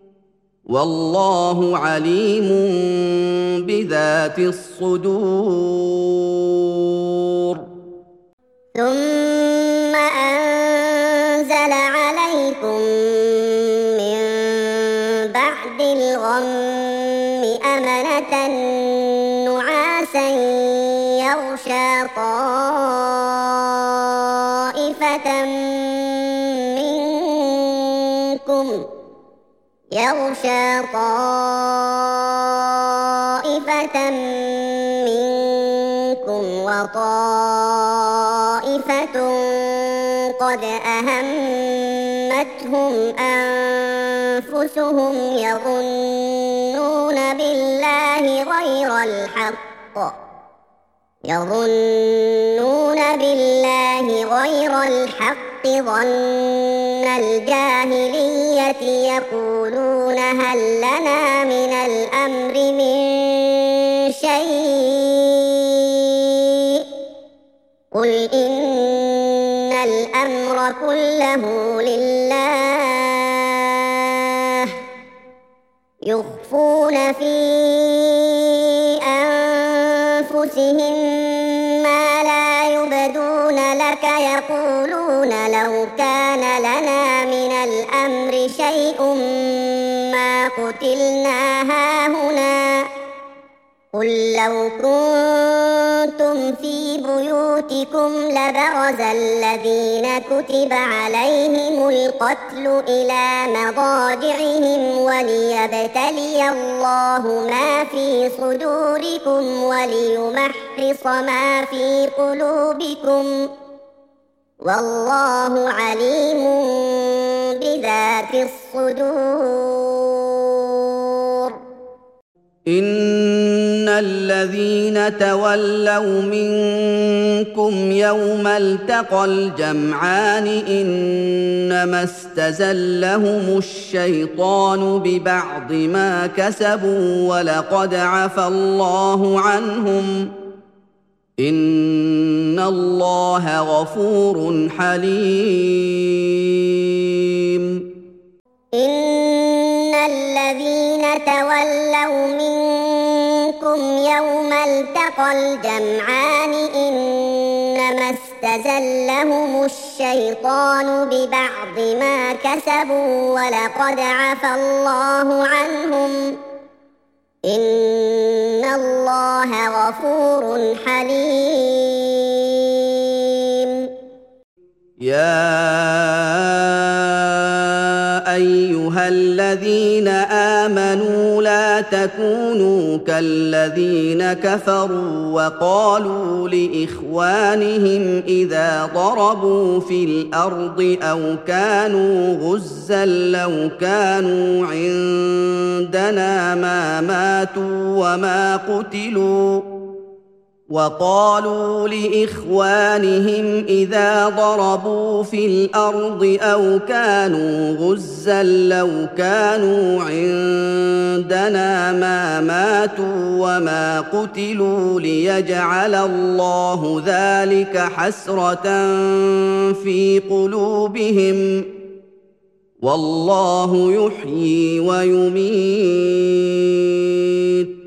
[SPEAKER 1] والله عليم بذات الصدور.
[SPEAKER 2] ثم أنزل عليكم من بعد الغم عبسا يغشى طائفة منكم يغشى طائفة منكم وطائفة قد أهمتهم أنفسهم يظنون بالله غير الحق يظنون بالله غير الحق ظن الجاهلية يقولون هل لنا من الأمر من شيء قل إن الأمر كله لله يخفون في أنفسهم ما لا يبدون لك يقولون لو كان لنا من الأمر شيء ما قتلنا هاهنا قل لو كنتم في بيوتكم لبرز الذين كتب عليهم القتل إلى مضاجعهم وليبتلي الله ما في صدوركم وليمحص ما في قلوبكم والله عليم بذات الصدور.
[SPEAKER 1] إن الذين تولوا منكم يوم التقى الجمعان إنما استزلهم الشيطان ببعض ما كسبوا ولقد عفى الله عنهم إن الله غفور حليم.
[SPEAKER 2] إن الذين تولوا منكم يوم التقى الجمعان إنما استزلهم الشيطان ببعض ما كسبوا ولقد عفى الله عنهم إن الله غفور حليم.
[SPEAKER 1] يا أيها الذين آمنوا لا تكونوا كالذين كفروا وقالوا لإخوانهم إذا ضربوا في الأرض أو كانوا غزا لو كانوا عندنا ما ماتوا وما قتلوا وقالوا لإخوانهم إذا ضربوا في الأرض أو كانوا غزا لو كانوا عندنا ما ماتوا وما قتلوا ليجعل الله ذلك حسرة في قلوبهم والله يحيي ويميت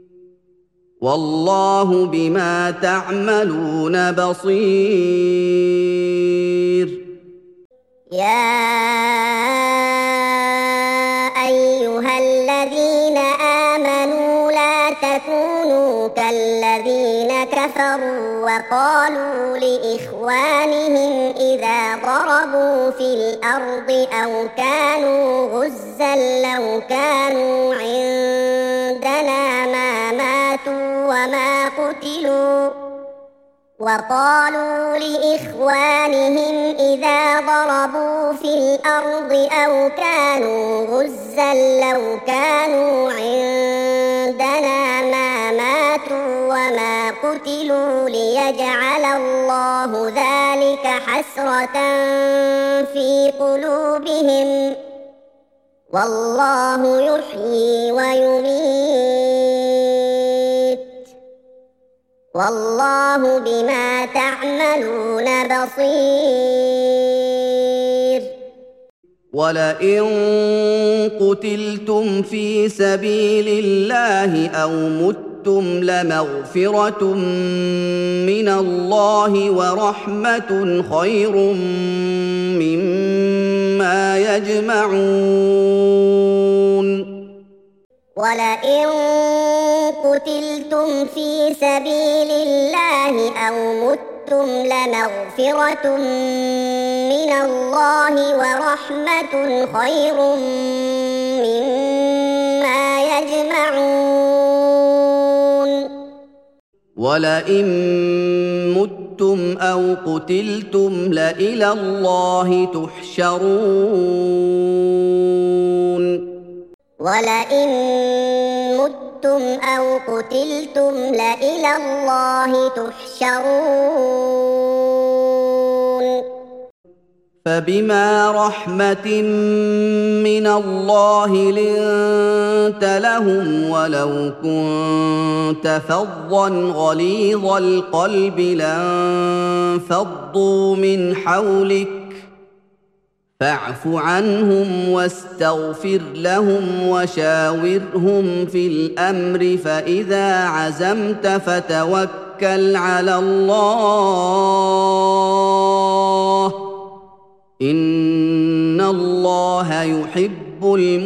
[SPEAKER 1] والله بما تعملون بصير.
[SPEAKER 2] يا أيها الذين آمنوا لا تكونوا كالذين كفروا وقالوا لإخوانهم إذا ضربوا في الأرض أو كانوا غزا لو كانوا عندنا ما ماتوا وما قتلوا وقالوا لإخوانهم إذا ضربوا في الأرض أو كانوا غزا لو كانوا عندنا ما ماتوا وما قتلوا ليجعل الله ذلك حسرة في قلوبهم والله يحيي ويميت والله بما تعملون بصير.
[SPEAKER 1] ولئن قتلتم في سبيل الله أو متم لمغفرة من الله ورحمة خير مما يجمعون.
[SPEAKER 2] ولئن قتلتم في سبيل الله أو متم لمغفرة من الله ورحمة خير مما يجمعون
[SPEAKER 1] ولئن متم أو قتلتم لإلى الله تحشرون
[SPEAKER 2] ولئن متم أو قتلتم لإلى الله تحشرون
[SPEAKER 1] فبما رحمة من الله لنت لهم ولو كنت فظا غليظ القلب لانفضوا من حولك فاعف عنهم واستغفر لهم وشاورهم في الأمر فإذا عزمت فتوكل على الله إن الله يحب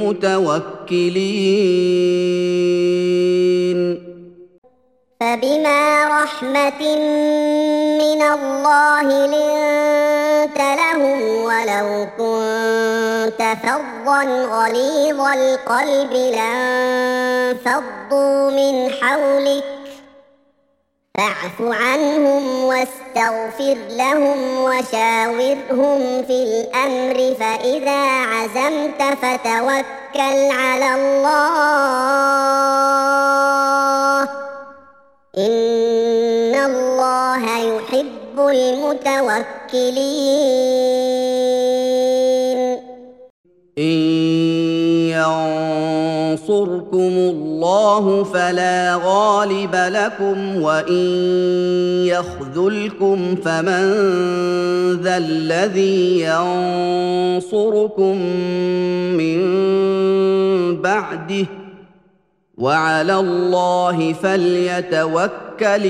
[SPEAKER 1] المتوكلين
[SPEAKER 2] فبما رحمة من الله لنت لهم ولو كنت فظا غليظ القلب لانفضوا من حولك فاعف عنهم واستغفر لهم وشاورهم في الأمر فإذا عزمت فتوكل على الله إن الله يحب المتوكلين
[SPEAKER 1] إن ينصركم الله فلا غالب لكم وإن يخذلكم فمن ذا الذي ينصركم من بعده وعلى الله فليتوكل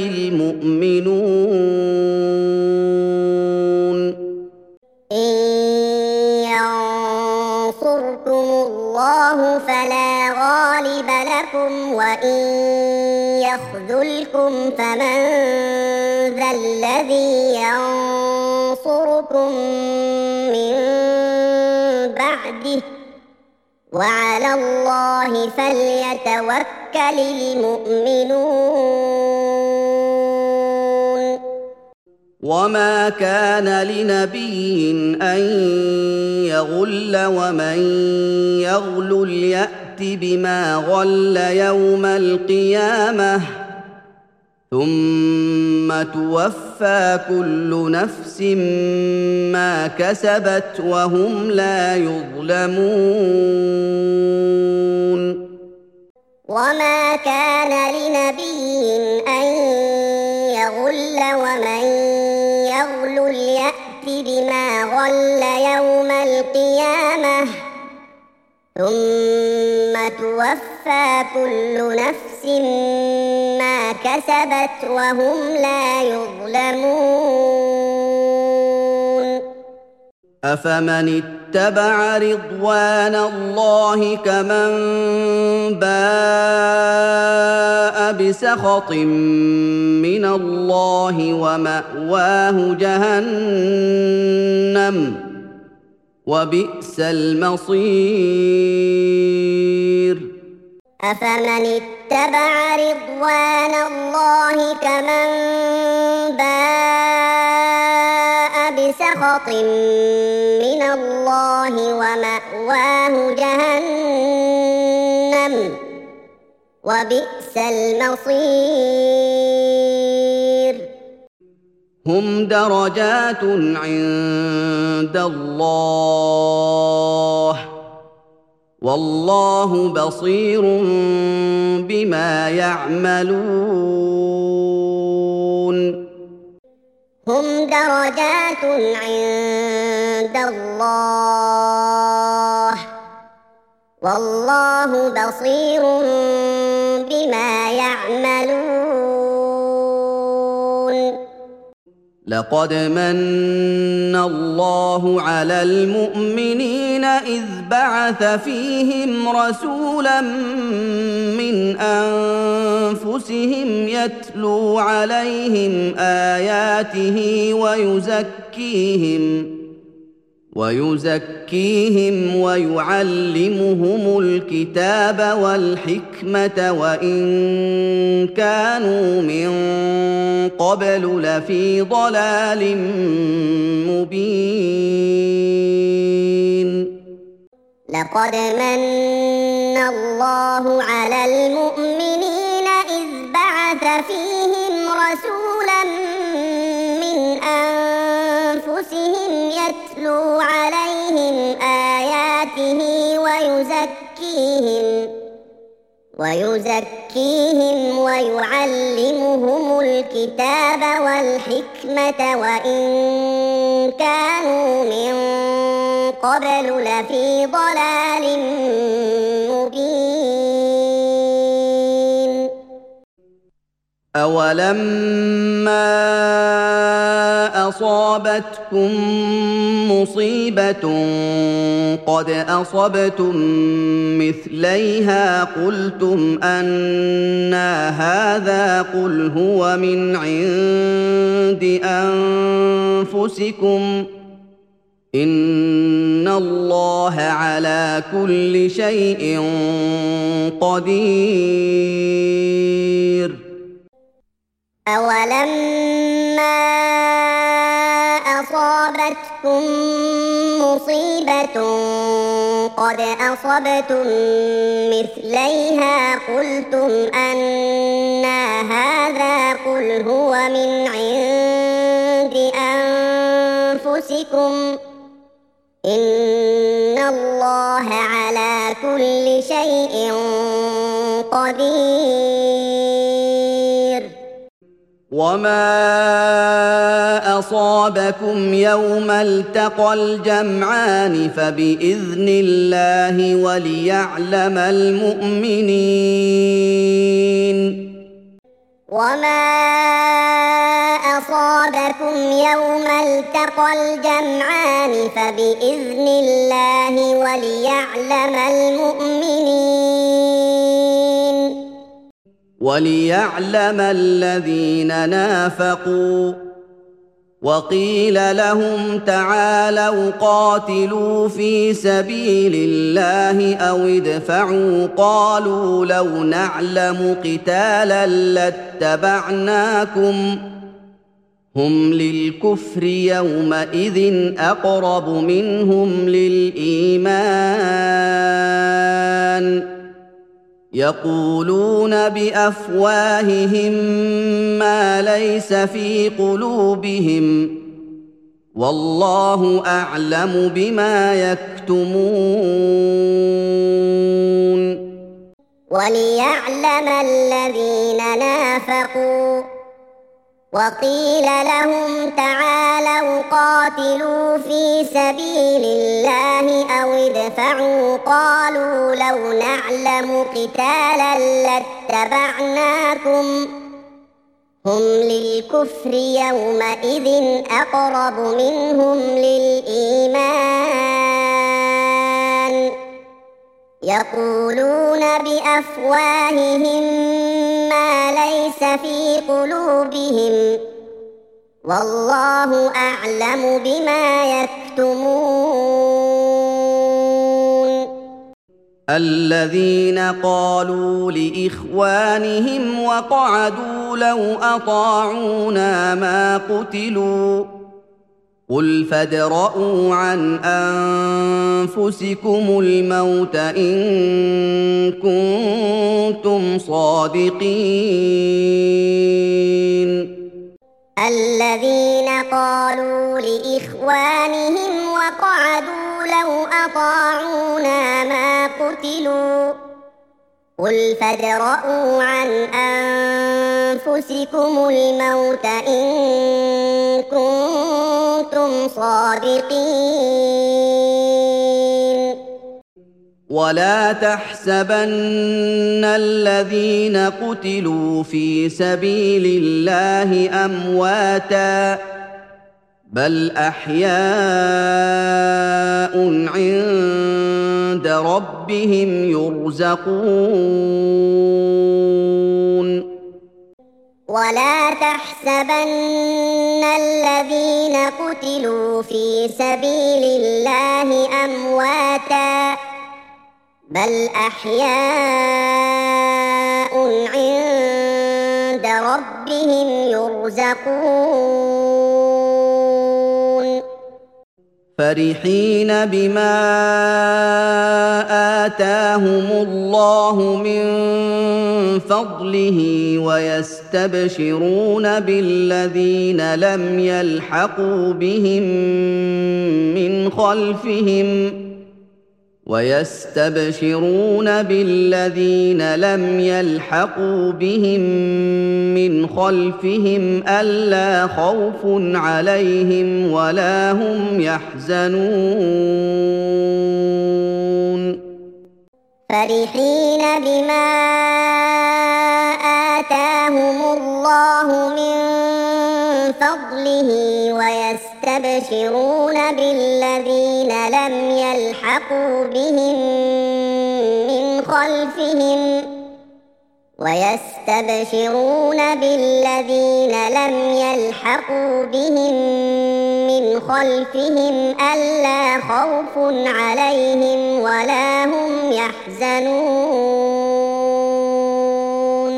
[SPEAKER 1] المؤمنون
[SPEAKER 2] إن ينصركم الله فلا غالب لكم وإن يخذلكم فمن ذا الذي ينصركم من بعده وعلى الله فليتوكل المؤمنون
[SPEAKER 1] وما كان لنبي أن يغل ومن يغل يأت بما غل يوم القيامة ثم توفى كل نفس ما كسبت وهم لا يظلمون
[SPEAKER 2] وما كان لنبي أن يغل ومن يغل يأت بما غل يوم القيامة ثم توفى كل نفس ما كسبت وهم لا يظلمون
[SPEAKER 1] أفمن اتبع رضوان الله كمن باء بسخط من الله ومأواه جهنم وبئس المصير
[SPEAKER 2] أفمن اتبع رضوان الله كمن باء بسخط من الله ومأواه جهنم وبئس المصير
[SPEAKER 1] هم درجات عند الله والله بصير بما يعملون
[SPEAKER 2] هم درجات عند الله والله بصير بما يعملون
[SPEAKER 1] لقد من الله على المؤمنين إذ بعث فيهم رسولا من أنفسهم يتلو عليهم آياته ويزكيهم ويزكيهم ويعلمهم الكتاب والحكمة وإن كانوا من قبل لفي ضلال مبين.
[SPEAKER 2] لقد من الله على المؤمنين إذ بعث فيهم رسولا من أنفسهم يتلو عليهم آياته ويزكيهم ويزكيهم ويعلمهم الكتاب والحكمة وإن كانوا من قبل لفي ضلال مبين.
[SPEAKER 1] أولما أصابتكم مصيبة قد أصبتم مثليها قلتم أنى هذا قل هو من عند أنفسكم إن الله على كل شيء قدير.
[SPEAKER 2] أولما أصابتكم مصيبة قد أصبتم مثليها قلتم أنى هذا قل هو من عند أنفسكم إن الله على كل شيء قدير.
[SPEAKER 1] وما أصابكم يوم التقى الجمعان فبإذن الله وليعلم المؤمنين.
[SPEAKER 2] وما أصابكم يوم التقى الجمعان فبإذن الله وليعلم المؤمنين.
[SPEAKER 1] وليعلم الذين نافقوا وقيل لهم تعالوا قاتلوا في سبيل الله أو ادفعوا قالوا لو نعلم قتالا لاتبعناكم هم للكفر يومئذ أقرب منهم للإيمان يقولون بأفواههم ما ليس في قلوبهم والله أعلم بما يكتمون.
[SPEAKER 2] وليعلم الذين نافقوا وقيل لهم تعالوا قاتلوا في سبيل الله أو ادفعوا قالوا لو نعلم قتالا لاتبعناكم هم للكفر يومئذ أقرب منهم للإيمان يقولون بأفواههم ما ليس في قلوبهم والله أعلم بما يكتمون.
[SPEAKER 1] الذين قالوا لإخوانهم وقعدوا لو أطاعونا ما قتلوا قل فادرءوا عن أنفسكم الموت إن كنتم صادقين.
[SPEAKER 2] الذين قالوا لإخوانهم وقعدوا لو أطاعونا ما قتلوا قل فادرءوا عن أنفسكم الموت إن كنتم صادقين.
[SPEAKER 1] ولا تحسبن الذين قتلوا في سبيل الله أمواتاً بل أحياء عند ربهم يرزقون
[SPEAKER 2] ولا تحسبن الذين قتلوا في سبيل الله أمواتا بل أحياء عند ربهم يرزقون
[SPEAKER 1] فرحين بما آتاهم الله من فضله ويستبشرون بالذين لم يلحقوا بهم من خلفهم ويستبشرون بالذين لم يلحقوا بهم من خلفهم ألا خوف عليهم ولا هم يحزنون
[SPEAKER 2] فرحين بما آتاهم الله من فضله ويستبشرون بالذين لم يلحقوا بهم من خلفهم ويستبشرون بالذين لم يلحقوا بهم من خلفهم ألا خوف عليهم ولا هم يحزنون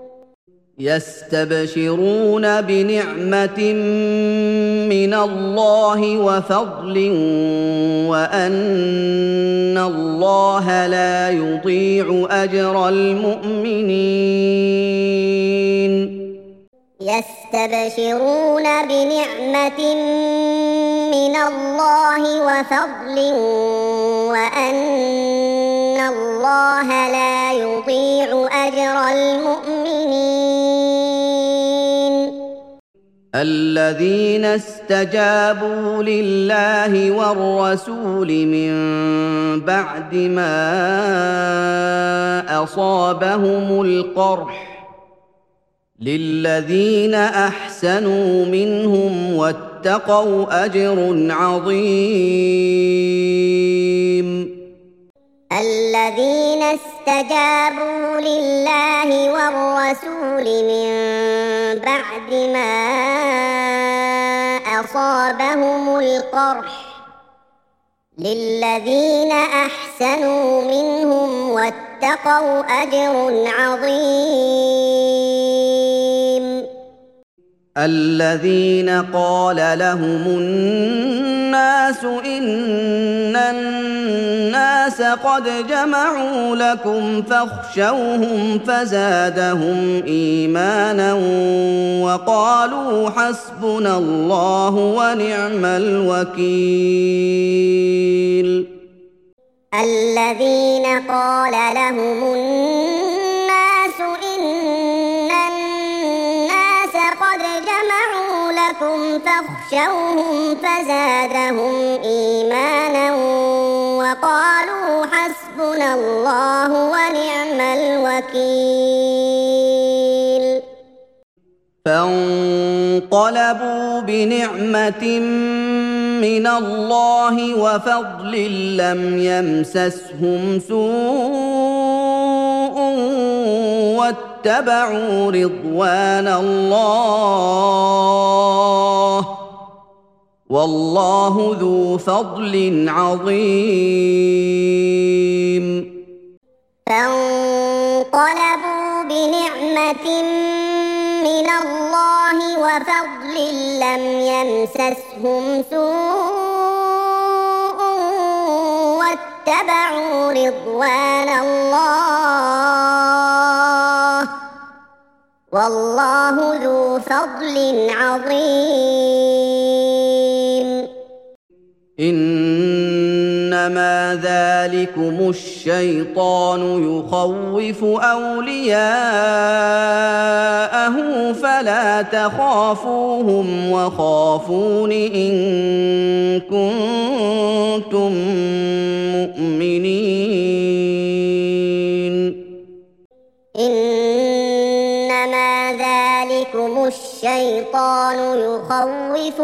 [SPEAKER 1] يستبشرون بنعمة من الله وفضل وأن الله لا يضيع أجر المؤمنين
[SPEAKER 2] يستبشرون بنعمة من الله وفضل وأن الله لا يضيع أجر المؤمنين
[SPEAKER 1] الذين استجابوا لله والرسول من بعد ما أصابهم القرح للذين أحسنوا منهم واتقوا أجر عظيم
[SPEAKER 2] الذين استجابوا لله والرسول من بعد ما أصابهم القرح للذين أحسنوا منهم واتقوا أجر عظيم
[SPEAKER 1] الذين قال لهم الناس إن الناس قد جمعوا لكم فاخشوهم فزادهم إيمانا وقالوا حسبنا الله ونعم الوكيل
[SPEAKER 2] الذين قال لهم الناس إن الناس قد جمعوا لكم فاخشوهم فزادهم إيمانا وقالوا حسبنا الله ونعم الوكيل
[SPEAKER 1] فانقلبوا بنعمة من الله وفضل لم يمسسهم سوء واتبعوا رضوان الله والله ذو فضل عظيم
[SPEAKER 2] فانقلبوا بنعمة من الله وفضل لم يمسسهم سوء واتبعوا رضوان الله والله ذو فضل عظيم
[SPEAKER 1] إنما ذلكم الشيطان يخوف أولياءه فلا تخافوهم وخافون إن كنتم مؤمنين
[SPEAKER 2] إنما ذلكم الشيطان يخوف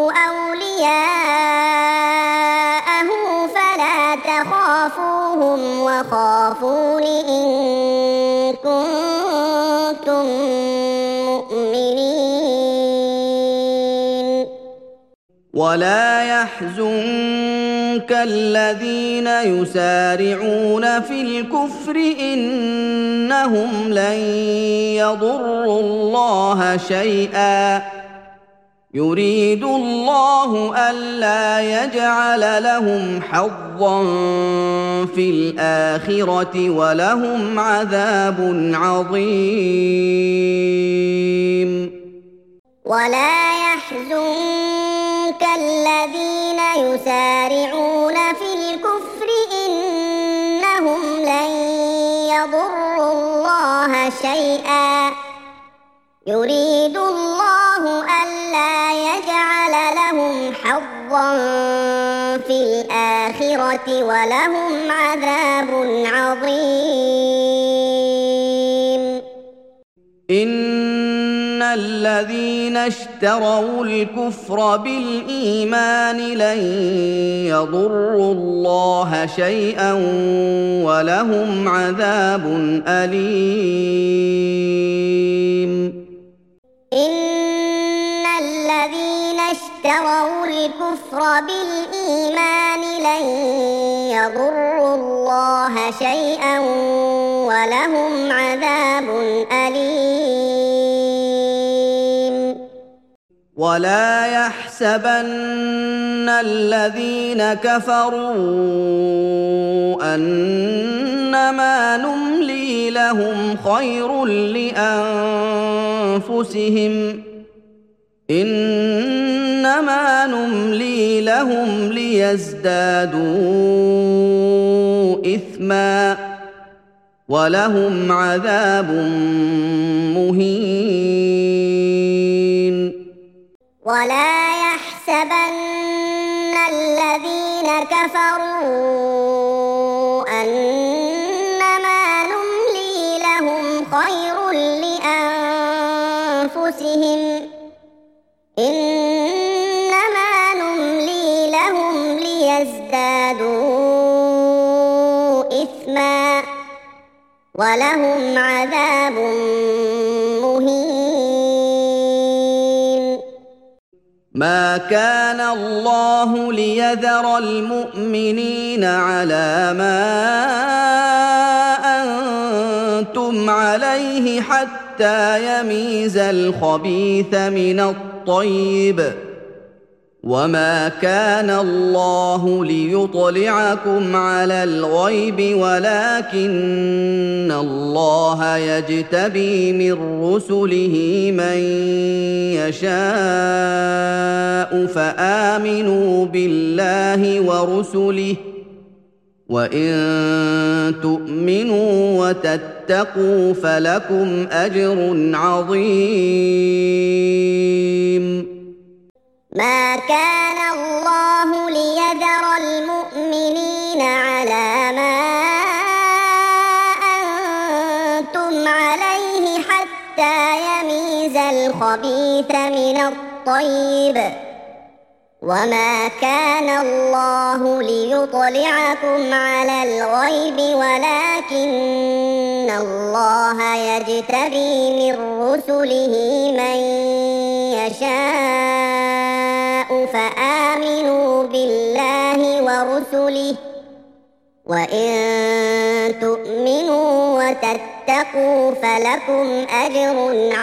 [SPEAKER 2] أولياءه فلا تخافوهم وخافون إن كنتم مؤمنين
[SPEAKER 1] ولا يحزنك الذين يسارعون في الكفر إنهم لن يضروا الله شيئا يريد الله ألا يجعل لهم حظا في الآخرة ولهم عذاب عظيم
[SPEAKER 2] ولا يحزنك الذين يسارعون في الكفر إنهم لن يضروا الله شيئا يريد الله ألا يجعل لهم حظا في الآخرة ولهم عذاب عظيم
[SPEAKER 1] إن الذين اشتروا الكفر بالإيمان لن يضروا الله شيئا ولهم عذاب أليم
[SPEAKER 2] إن الذين اشتروا الكفر بالإيمان لن يضروا الله شيئا ولهم عذاب أليم
[SPEAKER 1] ولا يحسبن الذين كفروا أنما نملي لهم خير لأنفسهم إنما نملي لهم ليزدادوا إثما ولهم عذاب مهين
[SPEAKER 2] ولا يحسبن الذين كفروا أنما نملي لهم خير لأنفسهم إنما نملي لهم ليزدادوا إثما ولهم عذاب مهين
[SPEAKER 1] ما كان الله ليذر المؤمنين على ما أنتم عليه حتى يميز الخبيث من الطيب وما كان الله ليطلعكم على الغيب ولكن الله يجتبي من رسله من يشاء فآمنوا بالله ورسله وإن تؤمنوا وتتقوا فلكم أجر عظيم
[SPEAKER 2] ما كان الله ليذر المؤمنين على ما أنتم عليه حتى يميز الخبيث من الطيب وما كان الله ليطلعكم على الغيب ولكن الله يجتبي من رسله من يشاء فآمنوا بالله ورسله وإن تؤمنوا وتتقوا فلكم أجر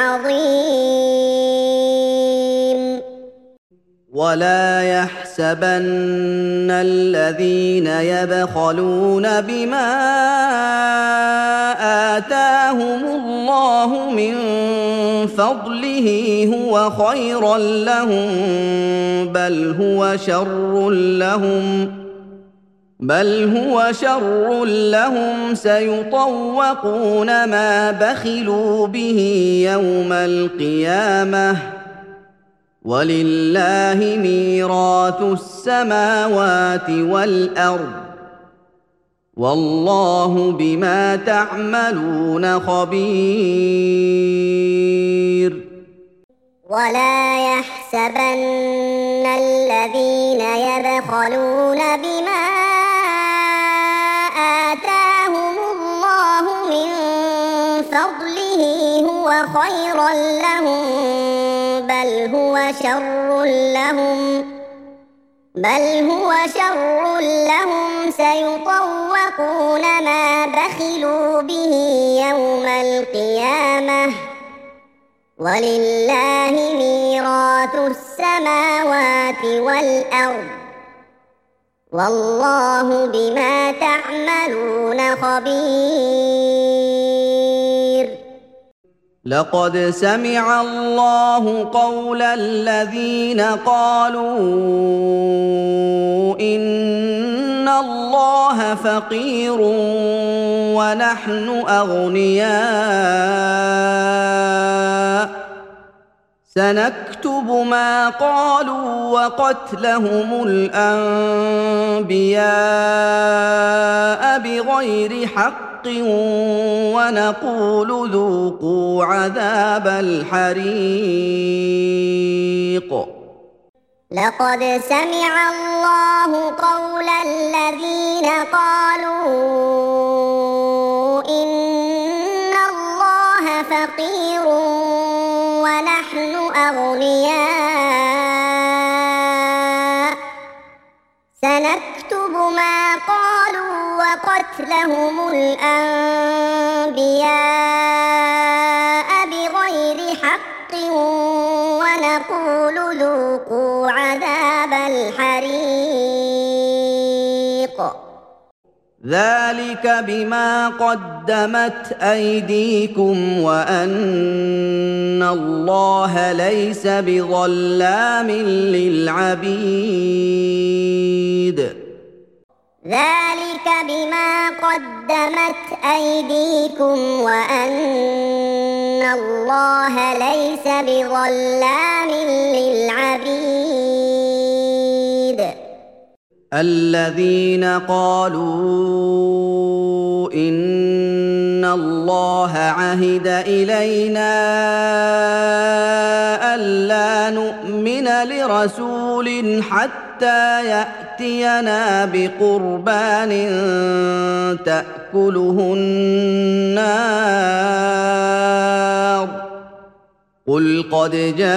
[SPEAKER 2] عظيم
[SPEAKER 1] ولا يحسبن الذين يبخلون بما آتاهم الله من فضله هو خيرا لهم بل هو شر لهم بل هو شر لهم سيطوقون ما بخلوا به يوم القيامة ولله ميراث السماوات والأرض والله بما تعملون خبير
[SPEAKER 2] ولا يحسبن الذين يبخلون بما آتاهم الله من فضله هو خيرا لهم بل هو شر لهم بل هو شر لهم سيطوقون ما بخلوا به يوم القيامة ولله ميراث السماوات والأرض والله بما تعملون خبير.
[SPEAKER 1] لقد سمع الله قول الذين قالوا إن الله فقير ونحن أغنياء سنكتب ما قالوا وقتلهم الأنبياء بغير حق ونقول ذوقوا عذاب الحريق.
[SPEAKER 2] لقد سمع الله قول الذين قالوا إن الله فقير ونحن أغنياء سنكتب ما قالوا وقتلهم الأنبياء بغير حق ونقول ذوقوا عذاب الحريق.
[SPEAKER 1] ذلك بما قدمت أيديكم وأن الله ليس بظلام للعبيد.
[SPEAKER 2] ذلك بما قدمت أيديكم وأن الله ليس بظلام للعبيد.
[SPEAKER 1] الذين قالوا إن الله عهد إلينا ألا نؤمن لرسول حتى يأتينا بقربان تأكله النار قل قد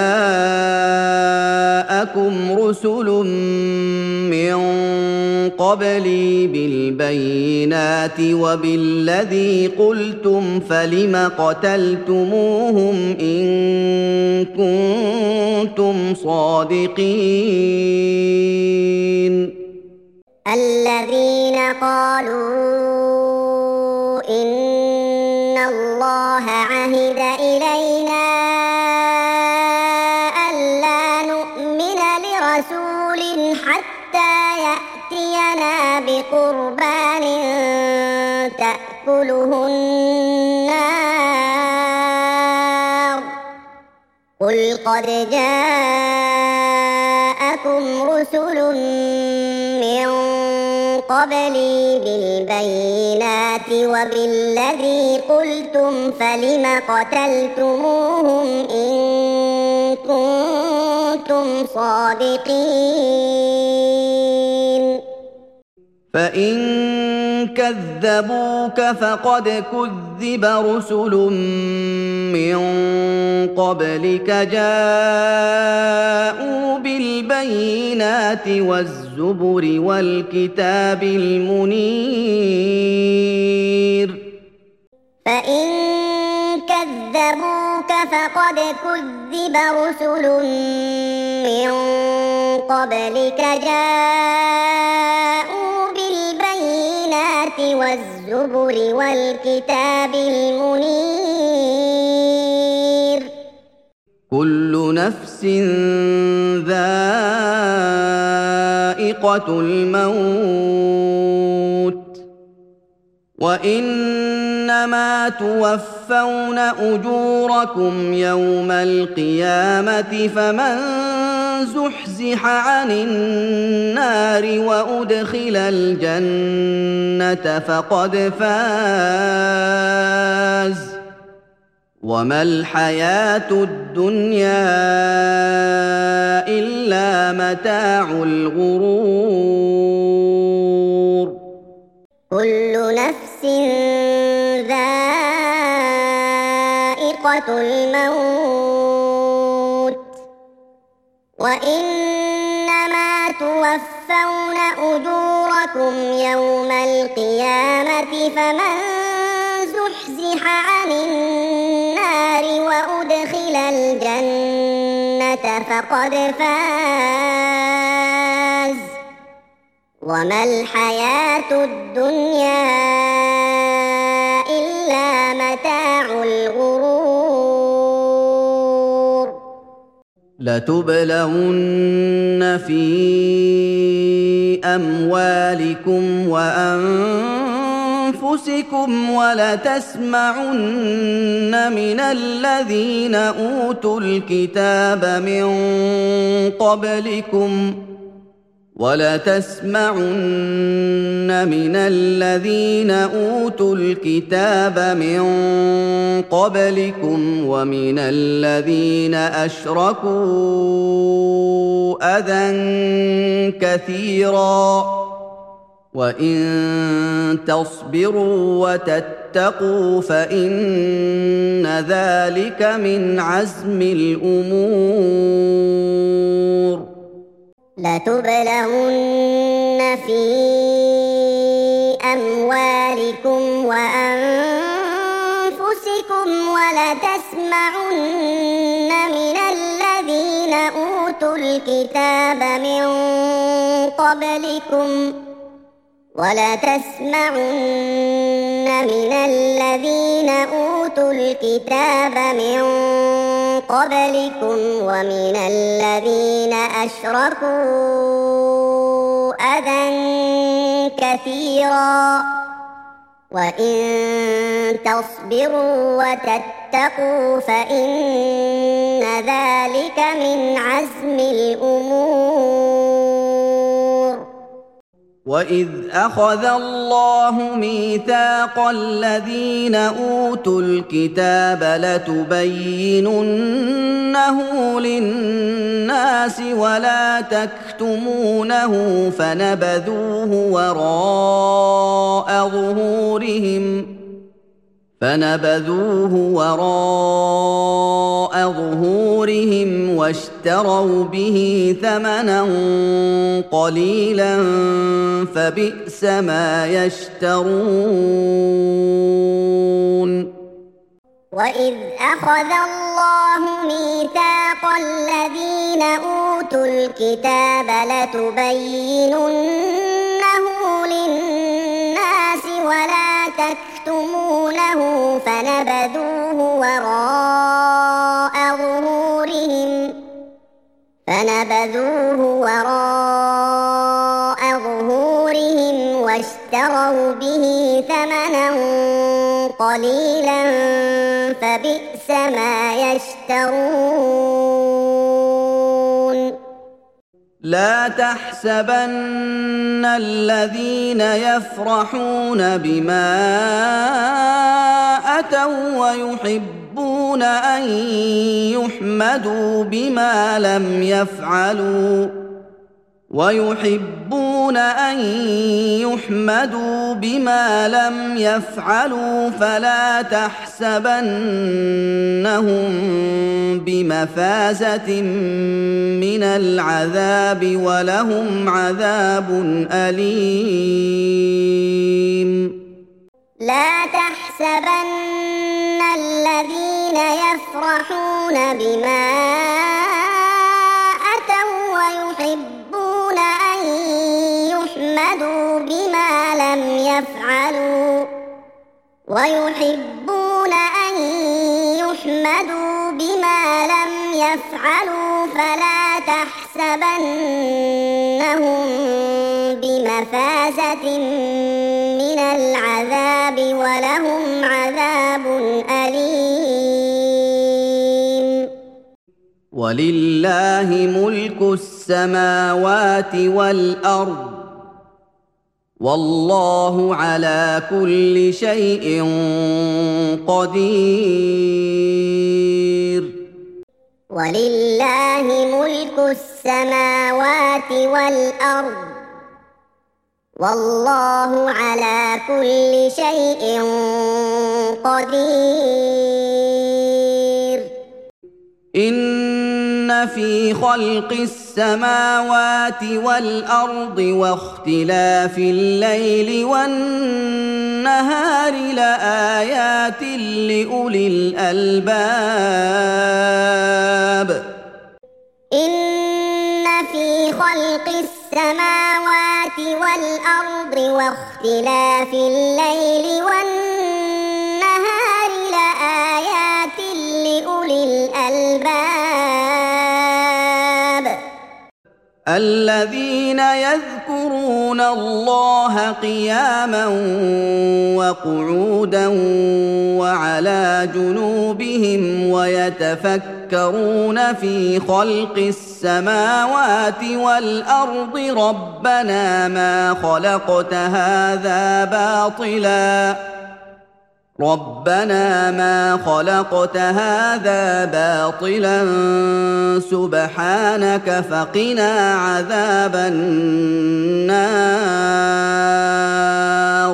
[SPEAKER 1] جاءكم رسل من قبلي بالبينات وبالذي قلتم فلم قتلتموهم إن كنتم صادقين.
[SPEAKER 2] الذين قالوا إن الله عهد إلينا ألا نؤمن لرسول حتى يأتينا بقربان تأكله النار قل قد جاءكم رسل من قبلي بالبينات وبالذي قلتم فلم قتلتموهم إن كنتم صادقين.
[SPEAKER 1] فإن كذبوك فقد كذب رسل من قبلك جاءوا بالبينات والزبر والكتاب المنير.
[SPEAKER 2] فإن كذبوك فقد كذب رسل من قبلك جاءوا بالبينات والزبر والكتاب المنير.
[SPEAKER 1] كل نفس ذائقة الموت وإنما توفون أجوركم يوم القيامة فمن زحزح عن النار وأدخل الجنة فقد فاز وما الحياة الدنيا إلا متاع الغرور
[SPEAKER 2] كل نفس ذائقة الموت وإنما توفون أجوركم يوم القيامة فمن زحزح عن النار وأدخل الجنة فقد فاز وما الحياة الدنيا إلا متاع الغرور
[SPEAKER 1] لتبلون في أموالكم وأنفسكم ولتسمعن من الذين أوتوا الكتاب من قبلكم ولتسمعن من الذين أوتوا الكتاب من قبلكم ومن الذين أشركوا أذى كثيرا وإن تصبروا وتتقوا فإن ذلك من عزم الأمور
[SPEAKER 2] لتبلون في أموالكم وأنفسكم ولتسمعن من الذين أوتوا الكتاب من قبلكم ولتسمعن من الذين أوتوا الكتاب من قبلكم ومن الذين أشركوا أذى كثيرا وإن تصبروا وتتقوا فإن ذلك من عزم الأمور
[SPEAKER 1] وَإِذْ أَخَذَ اللَّهُ مِيثَاقَ الَّذِينَ أُوتُوا الْكِتَابَ لَتُبَيِّنُنَّهُ لِلنَّاسِ وَلَا تَكْتُمُونَهُ فَنَبَذُوهُ وَرَاءَ ظُهُورِهِمْ فنبذوه وراء ظهورهم واشتروا به ثمنا قليلا فبئس ما يشترون
[SPEAKER 2] وإذ أخذ الله ميثاق الذين أوتوا الكتاب لتبيننه للناس ولا تكتمونه فنبذوه وراء ظهورهم فنبذوه وراء ظهورهم واشتروا به ثمنا قليلا فبئس ما يشترون
[SPEAKER 1] لا تحسبن الذين يفرحون بما أتوا ويحبون أن يحمدوا بما لم يفعلوا ويحبون أن يحمدوا بما لم يفعلوا فلا تحسبنهم بمفازة من العذاب ولهم عذاب أليم
[SPEAKER 2] لا تحسبن الذين يفرحون بما أتوا ويحبون أن يحمدوا بما لم يفعلوا ويحبون أن يحمدوا بما لم يفعلوا فلا تحسبنهم بمفازة من العذاب ولهم عذاب أليم
[SPEAKER 1] ولله ملك السماوات والأرض والله على كل شيء قدير.
[SPEAKER 2] ولله ملك السماوات والأرض والله على كل شيء قدير.
[SPEAKER 1] إن في خلق السماوات والأرض واختلاف الليل والنهار لآيات لأولي الألباب.
[SPEAKER 2] إن في خلق السماوات والأرض واختلاف الليل والنهار لآيات لأولي الألباب.
[SPEAKER 1] الذين يذكرون الله قياما وقعودا وعلى جنوبهم ويتفكرون في خلق السماوات والأرض ربنا ما خلقت هذا باطلا ربنا ما خلقت هذا باطلا سبحانك فقنا عذاب النار.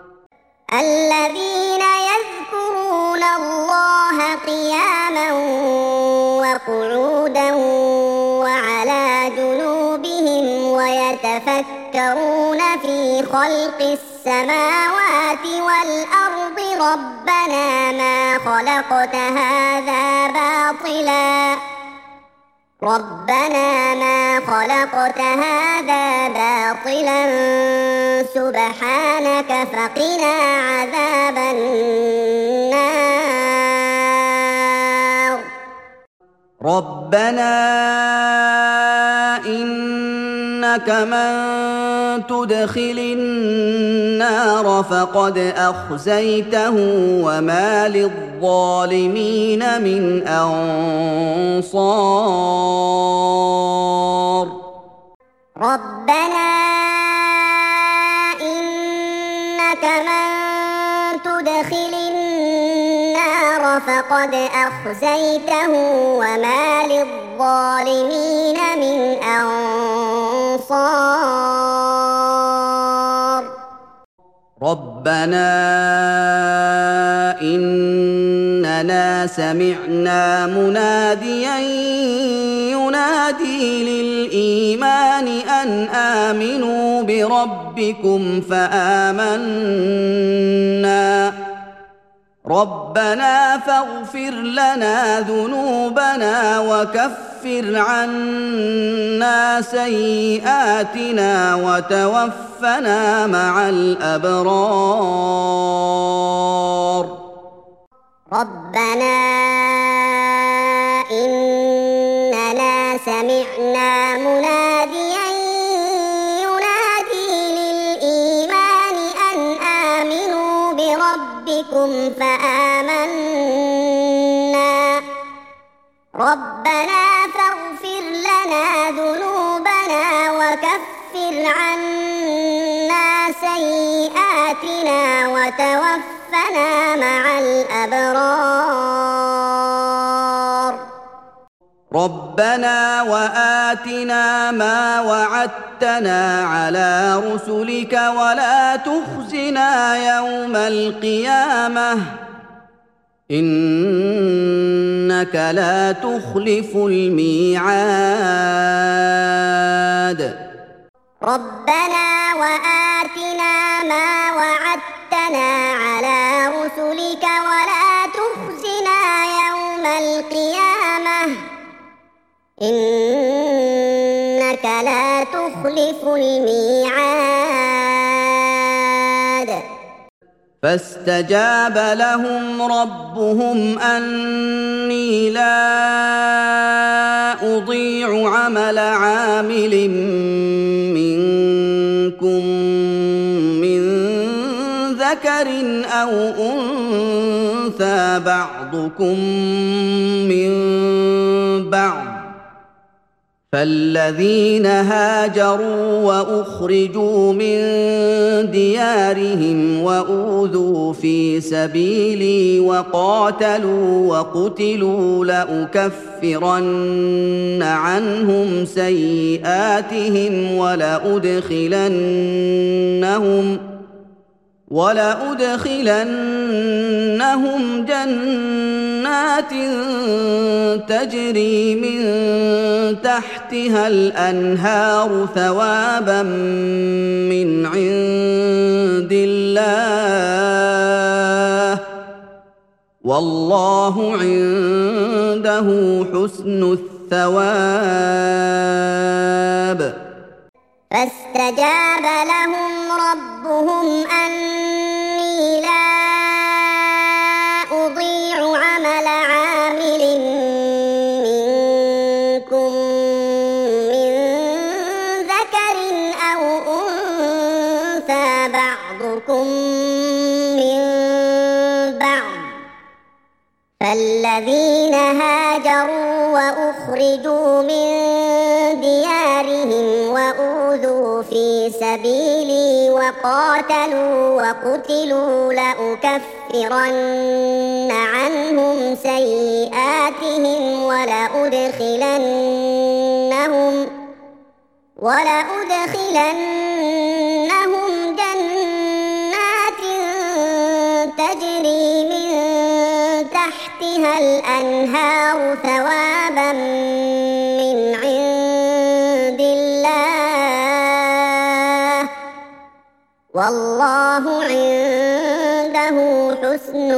[SPEAKER 2] الذين يذكرون الله قياما وقعودا وعلى جنوبهم ويتفكرون في خلق السماوات والأرض ربنا ما خلقت هذا باطلا ربنا ما خلقت هذا باطلا سبحانك فقنا عذاب النار.
[SPEAKER 1] ربنا إنك من تدخل النار فقد أخزيته وما للظالمين من أنصار.
[SPEAKER 2] ربنا إنك من تدخل النار فقد أخزيته وما للظالمين من أنصار.
[SPEAKER 1] ربنا إننا سمعنا مناديا ينادي للإيمان أن آمنوا بربكم فآمنا ربنا فاغفر لنا ذنوبنا وكفر عنا سيئاتنا وتوفنا مع الأبرار.
[SPEAKER 2] ربنا إننا سمعنا مناديا ينادي للإيمان أن آمنوا بربكم فآمنا ربنا فاغفر لنا ذنوبنا وكفر عنا سيئاتنا وتوفنا مع الأبرار.
[SPEAKER 1] ربنا وآتنا ما وعدتنا على رسلك ولا تخزنا يوم القيامة إنك لا تخلف الميعاد.
[SPEAKER 2] ربنا وآتنا ما وعدتنا على رسلك ولا تخزنا يوم القيامة إنك لا تخلف الميعاد.
[SPEAKER 1] فاستجاب لهم ربهم أني لا أضيع عمل عامل منكم من ذكر أو أنثى بعضكم من بعض فالذين هاجروا وأخرجوا من ديارهم وأوذوا في سبيلي وقاتلوا وقتلوا لأكفرن عنهم سيئاتهم ولأدخلنهم ولأدخلنهم جنات تجري من تحتها الأنهار ثوابا من عند الله والله عنده حسن الثواب.
[SPEAKER 2] فاستجاب لهم ربهم أني لا أضيع عمل عامل منكم من ذكر أو أنثى بعضكم من بعض، فالذين هاجروا وأخرجوا من ديارهم وأوذوا في سبيلي وقاتلوا وقتلوا لأكفرن عنهم سيئاتهم ولأدخلنهم ولأدخلنهم جنات تجري من تحتها الأنهار ثوابا من عند الله والله عنده حسن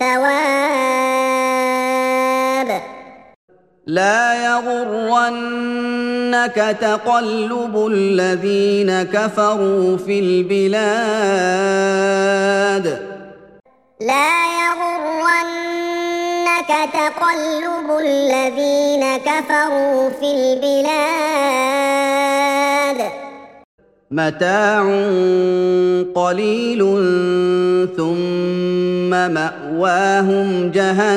[SPEAKER 2] الثواب.
[SPEAKER 1] لا يغرنك تقلب الذين كفروا في البلاد
[SPEAKER 2] لا يغرنك تقلب الذين كفروا في البلاد،
[SPEAKER 1] متاع قليل ثم مأواهم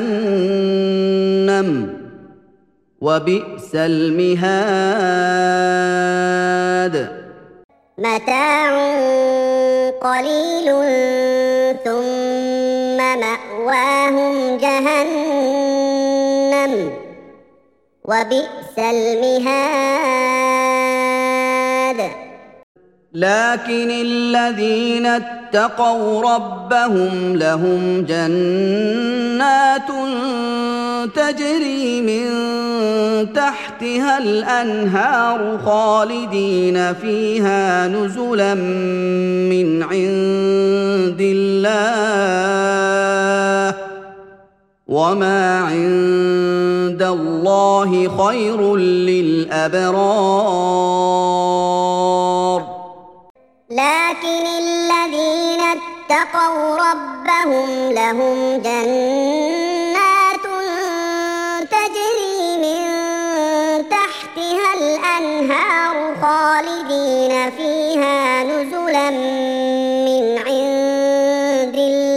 [SPEAKER 1] جهنم وبئس المهاد.
[SPEAKER 2] متاع قليل ثم مأواهم جهنم وبئس المهاد.
[SPEAKER 1] لكن الذين اتقوا ربهم لهم جنات تجري من تحتها الأنهار خالدين فيها نزلا من عند الله وما عند الله خير للأبرار.
[SPEAKER 2] لكن الذين اتقوا ربهم لهم جنات تجري من تحتها الأنهار خالدين فيها نزلا من عند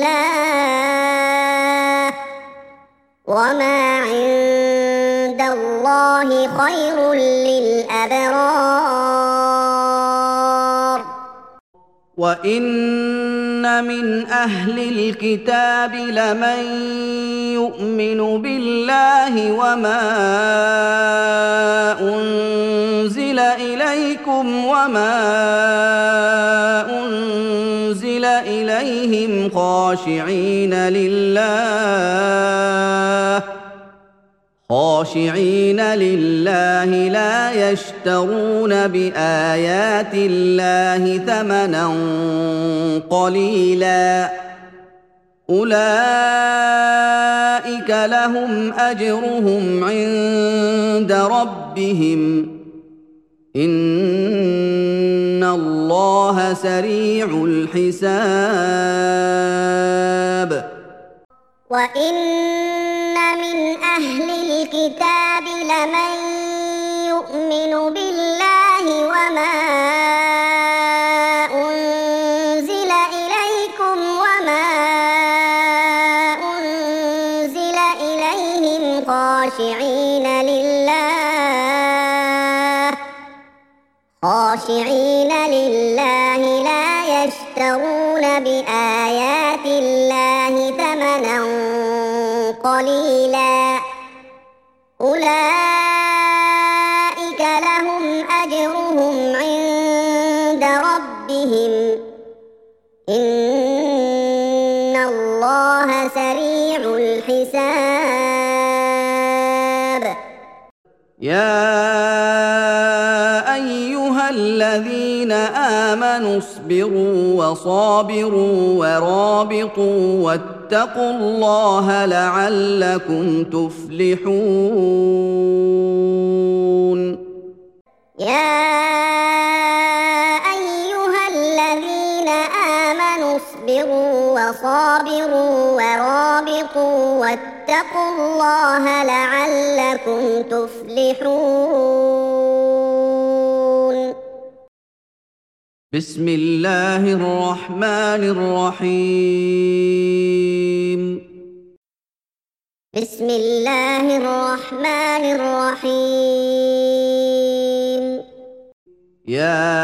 [SPEAKER 2] الله وما عند الله خير للأبرار.
[SPEAKER 1] وإن من أهل الكتاب لمن يؤمن بالله وما أنزل إليكم وما أنزل إليهم خاشعين لله خاشعين لله لا يشترون بآيات الله ثمنا قليلا أولئك لهم أجرهم عند ربهم إن الله سريع الحساب.
[SPEAKER 2] وإن من أهل الكتاب لمن يؤمن بالله وما أنزل إليكم وما أنزل إليهم خاشعين لله خاشعين لله لا يشترون بآيات الله ثمنا قليلا أولئك لهم أجرهم عند ربهم إن الله سريع الحساب.
[SPEAKER 1] يا أيها الذين آمنوا اصبروا وصابروا ورابطوا واتقوا الله لعلكم تفلحون.
[SPEAKER 2] يا أيها الذين آمنوا اصبروا وصابروا ورابطوا واتقوا الله لعلكم تفلحون.
[SPEAKER 1] بسم الله الرحمن الرحيم.
[SPEAKER 2] بسم الله الرحمن الرحيم.
[SPEAKER 1] يا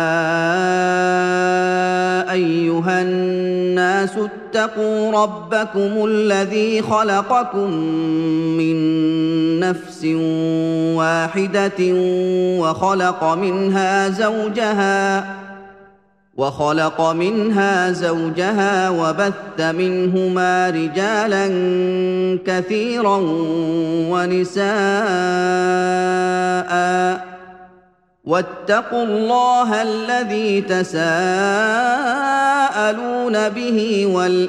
[SPEAKER 1] أيها الناس اتقوا ربكم الذي خلقكم من نفس واحدة وخلق منها زوجها وخلق منها زوجها وبث منهما رجالا كثيرا ونساء واتقوا الله الذي تساءلون به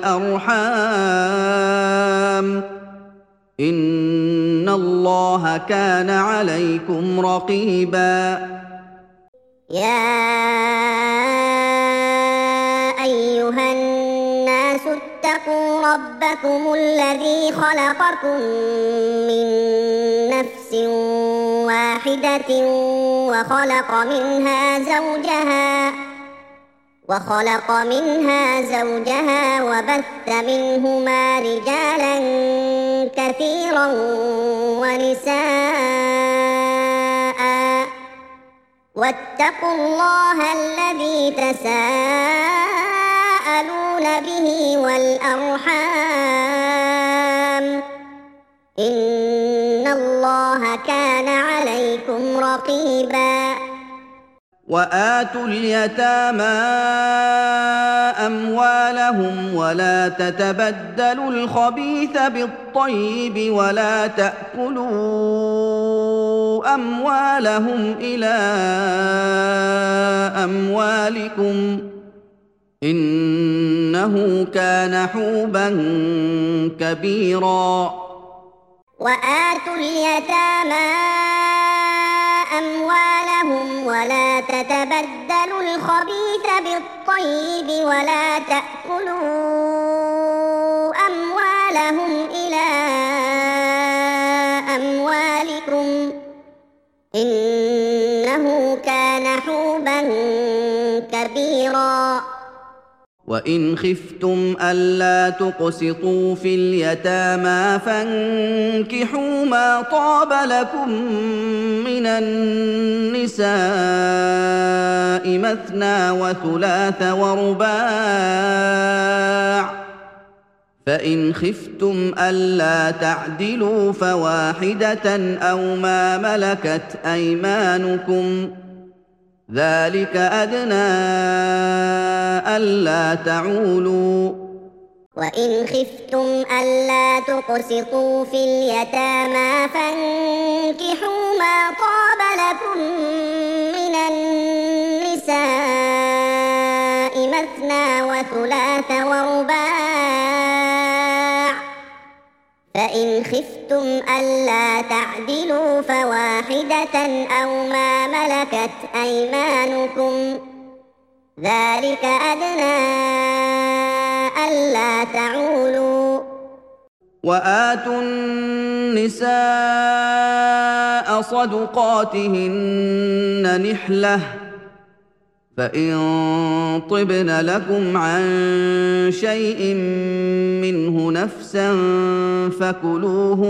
[SPEAKER 1] والأرحام إن الله كان عليكم رقيبا.
[SPEAKER 2] يا أيها الناس اتقوا ربكم الذي خلقكم من نفس واحدة وخلق منها زوجها وخلق منها زوجها وبث منهما رجالا كثيرا ونساء واتقوا الله الذي تساءلون به والأرحام إن الله كان عليكم رقيبا.
[SPEAKER 1] وآتوا اليتامى أموالهم ولا تتبدلوا الخبيث بالطيب ولا تأكلوا أموالهم إلى أموالكم إنه كان حوبا كبيرا.
[SPEAKER 2] وآتوا اليتامى أموالهم ولا تتبدلوا الخبيث بالطيب ولا تأكلوا أموالهم إلى أموالكم إنه كان حوبا كبيرا.
[SPEAKER 1] وإن خفتم ألا تقسطوا في اليتامى فانكحوا ما طاب لكم من النساء مثنى وثلاث ورباع فإن خفتم ألا تعدلوا فواحدة أو ما ملكت أيمانكم ذلك أدنى ألا تعولوا.
[SPEAKER 2] وإن خفتم ألا تقسطوا في اليتامى فانكحوا ما طاب لكم من النساء مثنى وثلاث ورباع فإن خفتم ألا تعدلوا فواحدة أو ما ملكت أيمانكم ذلك أدنى ألا تعولوا.
[SPEAKER 1] وآتوا النساء صدقاتهن نحلة فإن طبن لكم عن شيء منه نفسا فكلوه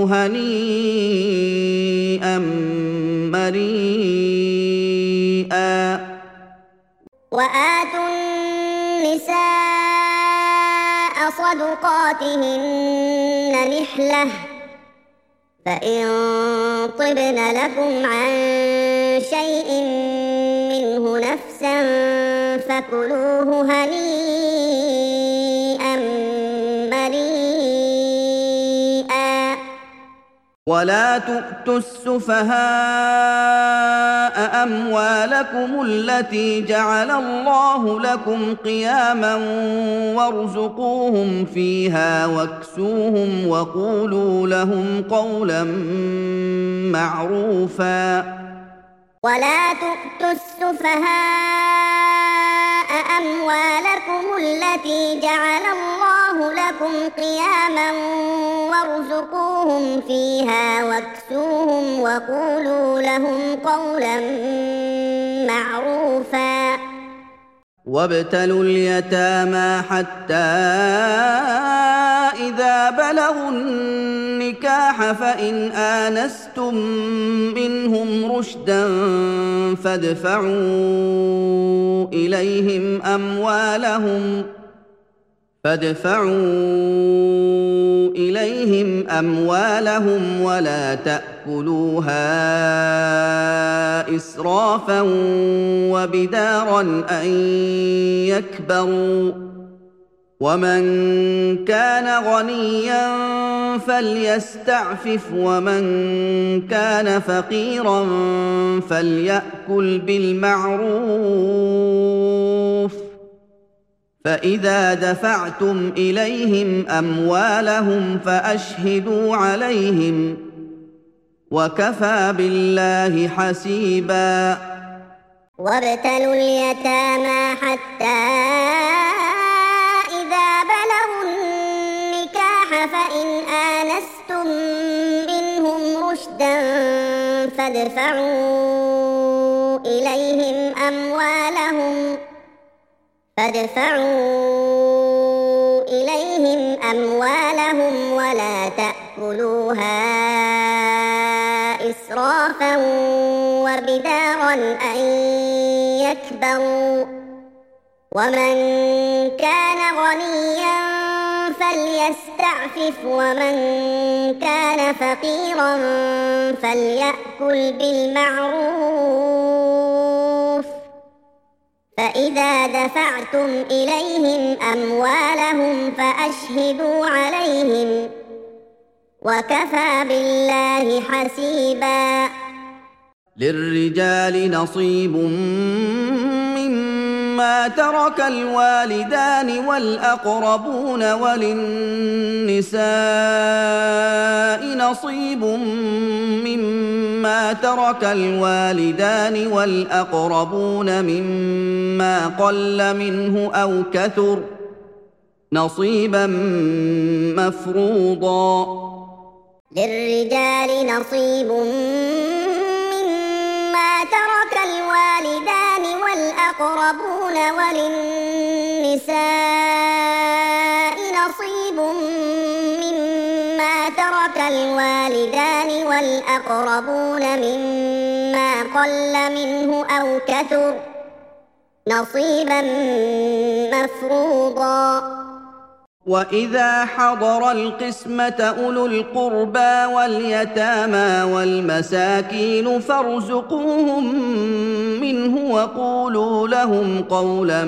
[SPEAKER 1] هنيئا مريئا
[SPEAKER 2] وآتوا النساء صدقاتهن نحلة فإن طبن لكم عن شيء منه نفسا فكلوه هنيئا مريئا
[SPEAKER 1] ولا تؤتوا السفهاء أموالكم التي جعل الله لكم قياما وارزقوهم فيها واكسوهم وقولوا لهم قولا معروفا
[SPEAKER 2] ولا تؤتوا السفهاء أموالكم التي جعل الله لكم قياما وارزقوهم فيها واكسوهم وقولوا لهم قولا معروفا
[SPEAKER 1] وابتلوا اليتامى حتى إذا بلغوا النكاح فإن آنستم منهم رشدا فادفعوا إليهم أموالهم فادفعوا إليهم أموالهم ولا تأكلوها إسرافا وبدارا أن يكبروا ومن كان غنيا فليستعفف ومن كان فقيرا فليأكل بالمعروف فإذا دفعتم إليهم أموالهم فأشهدوا عليهم وكفى بالله حسيبا
[SPEAKER 2] وابتلوا اليتامى حتى إذا بلغوا النكاح فإن آنستم منهم رشدا فادفعوا إليهم أموالهم فادفعوا إليهم أموالهم ولا تأكلوها إسرافا وبدارا أن يكبروا ومن كان غنيا فليستعفف ومن كان فقيرا فليأكل بالمعروف فإذا دفعتم إليهم أموالهم فأشهدوا عليهم وكفى بالله حسيبا
[SPEAKER 1] للرجال نصيب مما ترك الوالدان والأقربون وللنساء نصيب مما ترك الوالدان والأقربون مما قل منه أو كثر نصيبا مفروضا
[SPEAKER 2] للرجال نصيب مما ترك الوالدان والأقربون وللنساء نصيب مما ترك الوالدان والأقربون مما قل منه أو كثر نصيبا مفروضا
[SPEAKER 1] وإذا حضر القسمة أولو القربى واليتامى والمساكين فارزقوهم منه وقولوا لهم قولا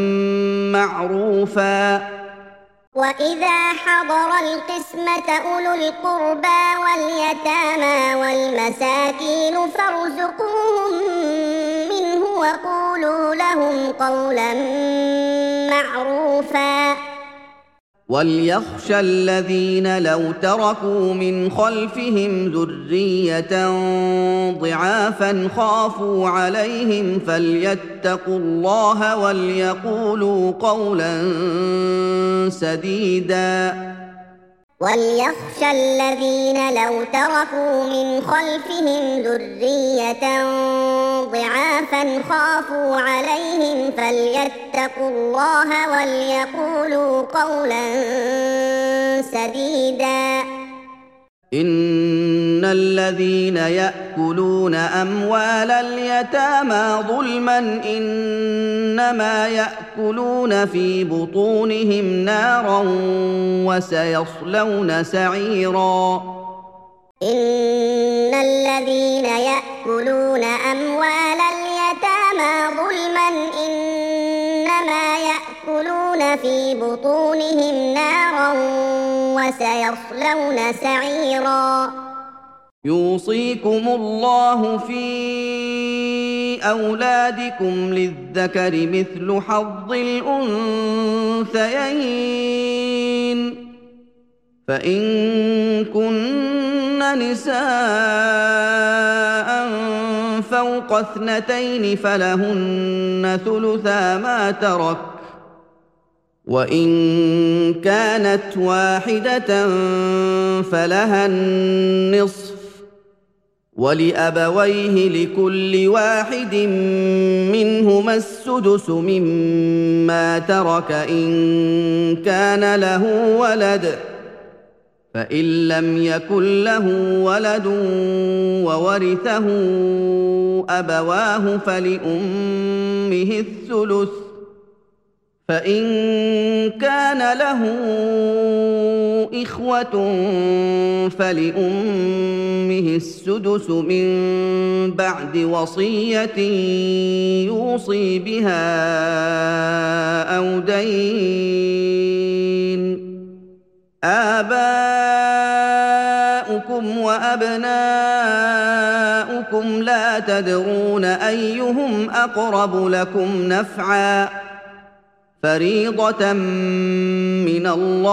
[SPEAKER 1] معروفا
[SPEAKER 2] وإذا حضر القسمة أولو القربى واليتامى والمساكين فارزقوهم منه وقولوا لهم قولا معروفا
[SPEAKER 1] وليخشى الذين لو تركوا من خلفهم ذرية ضعافا خافوا عليهم فليتقوا الله وليقولوا قولا سديدا
[SPEAKER 2] وليخشى الذين لو تركوا من خلفهم ذرية ضعافا خافوا عليهم فليتقوا الله وليقولوا قولا سديدا
[SPEAKER 1] إن الذين يأكلون أموال اليتامى ظلما إنما يأكلون في بطونهم نارا وسيصلون سعيرا
[SPEAKER 2] إن الذين يأكلون أموال اليتامى ظلما إنما يأكلون في بطونهم نارا وسيصلون سعيرا
[SPEAKER 1] يوصيكم الله في أولادكم للذكر مثل حظ الأنثيين فإن كن نساء فوق اثنتين فلهن ثلثا ما ترك وإن كانت واحدة فلها النصف ولأبويه لكل واحد منهما السدس مما ترك إن كان له ولد فإن لم يكن له ولد وورثه أبواه فلأمه الثلث فإن كان له إخوة فلأمه السدس من بعد وصية يوصي بها أو دين آباؤكم وأبناؤكم لا تدرون أيهم أقرب لكم نفعا فريضة من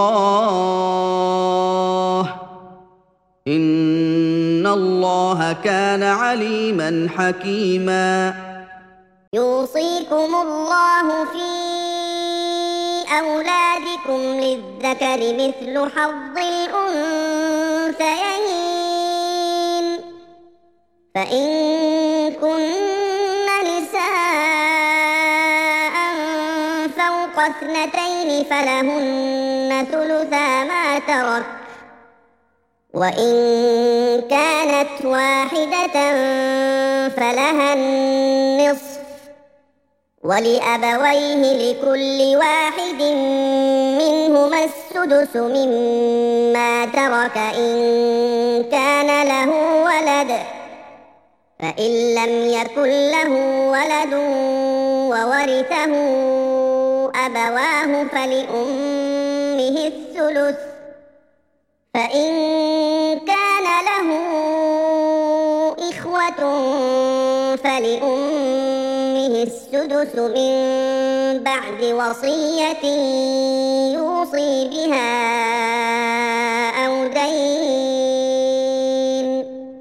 [SPEAKER 1] الله إن الله كان عليما حكيما
[SPEAKER 2] يوصيكم الله في أولادكم للذكر مثل حظ الأنثيين فإن كن نساء فوق اثنتين فلهن ثلثا ما ترك وإن كانت واحدة فلها النصف ولأبويه لكل واحد منهما السدس مما ترك إن كان له ولد فإن لم يكن له ولد وورثه أبواه فلأمه الثلث فإن كان له إخوة فلأمه السدس من بعد وصية يوصي بها أو دين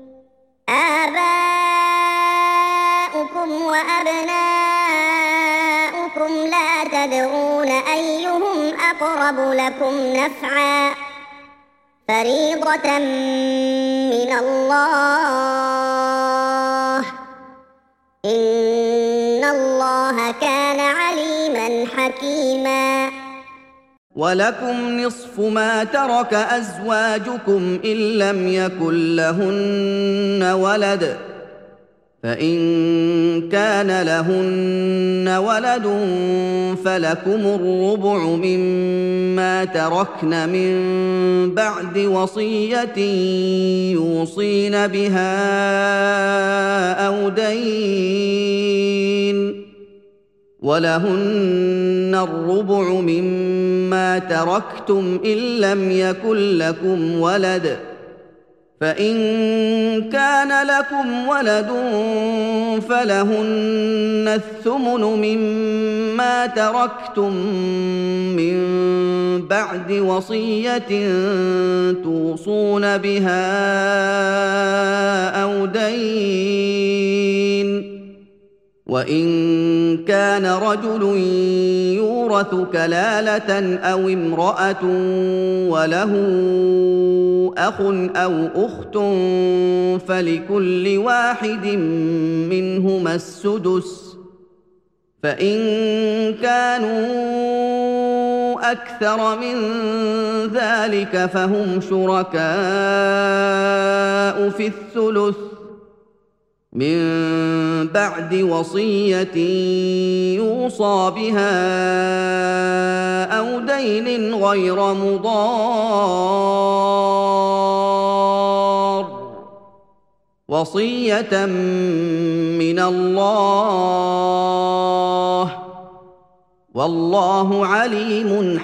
[SPEAKER 2] آباؤكم وأبناؤكم لا تدرون أيهم أقرب لكم نفعا فريضة من الله إن الله كان عليما حكيما
[SPEAKER 1] ولكم نصف ما ترك أزواجكم إن لم يكن لهن ولد فإن كان لهن ولد فلكم الربع مما تركن من بعد وصية يوصين بها أو دين ولهن الربع مما تركتم إن لم يكن لكم ولد فإن كان لكم ولد فلهن الثمن مما تركتم من بعد وصية توصون بها أو دين وإن كان رجل يورث كلالة أو امرأة وله أخ أو أخت فلكل واحد منهما السدس فإن كانوا أكثر من ذلك فهم شركاء في الثلث من بعد وصية يوصى بها أو دين غير مضار وصية من الله والله عليم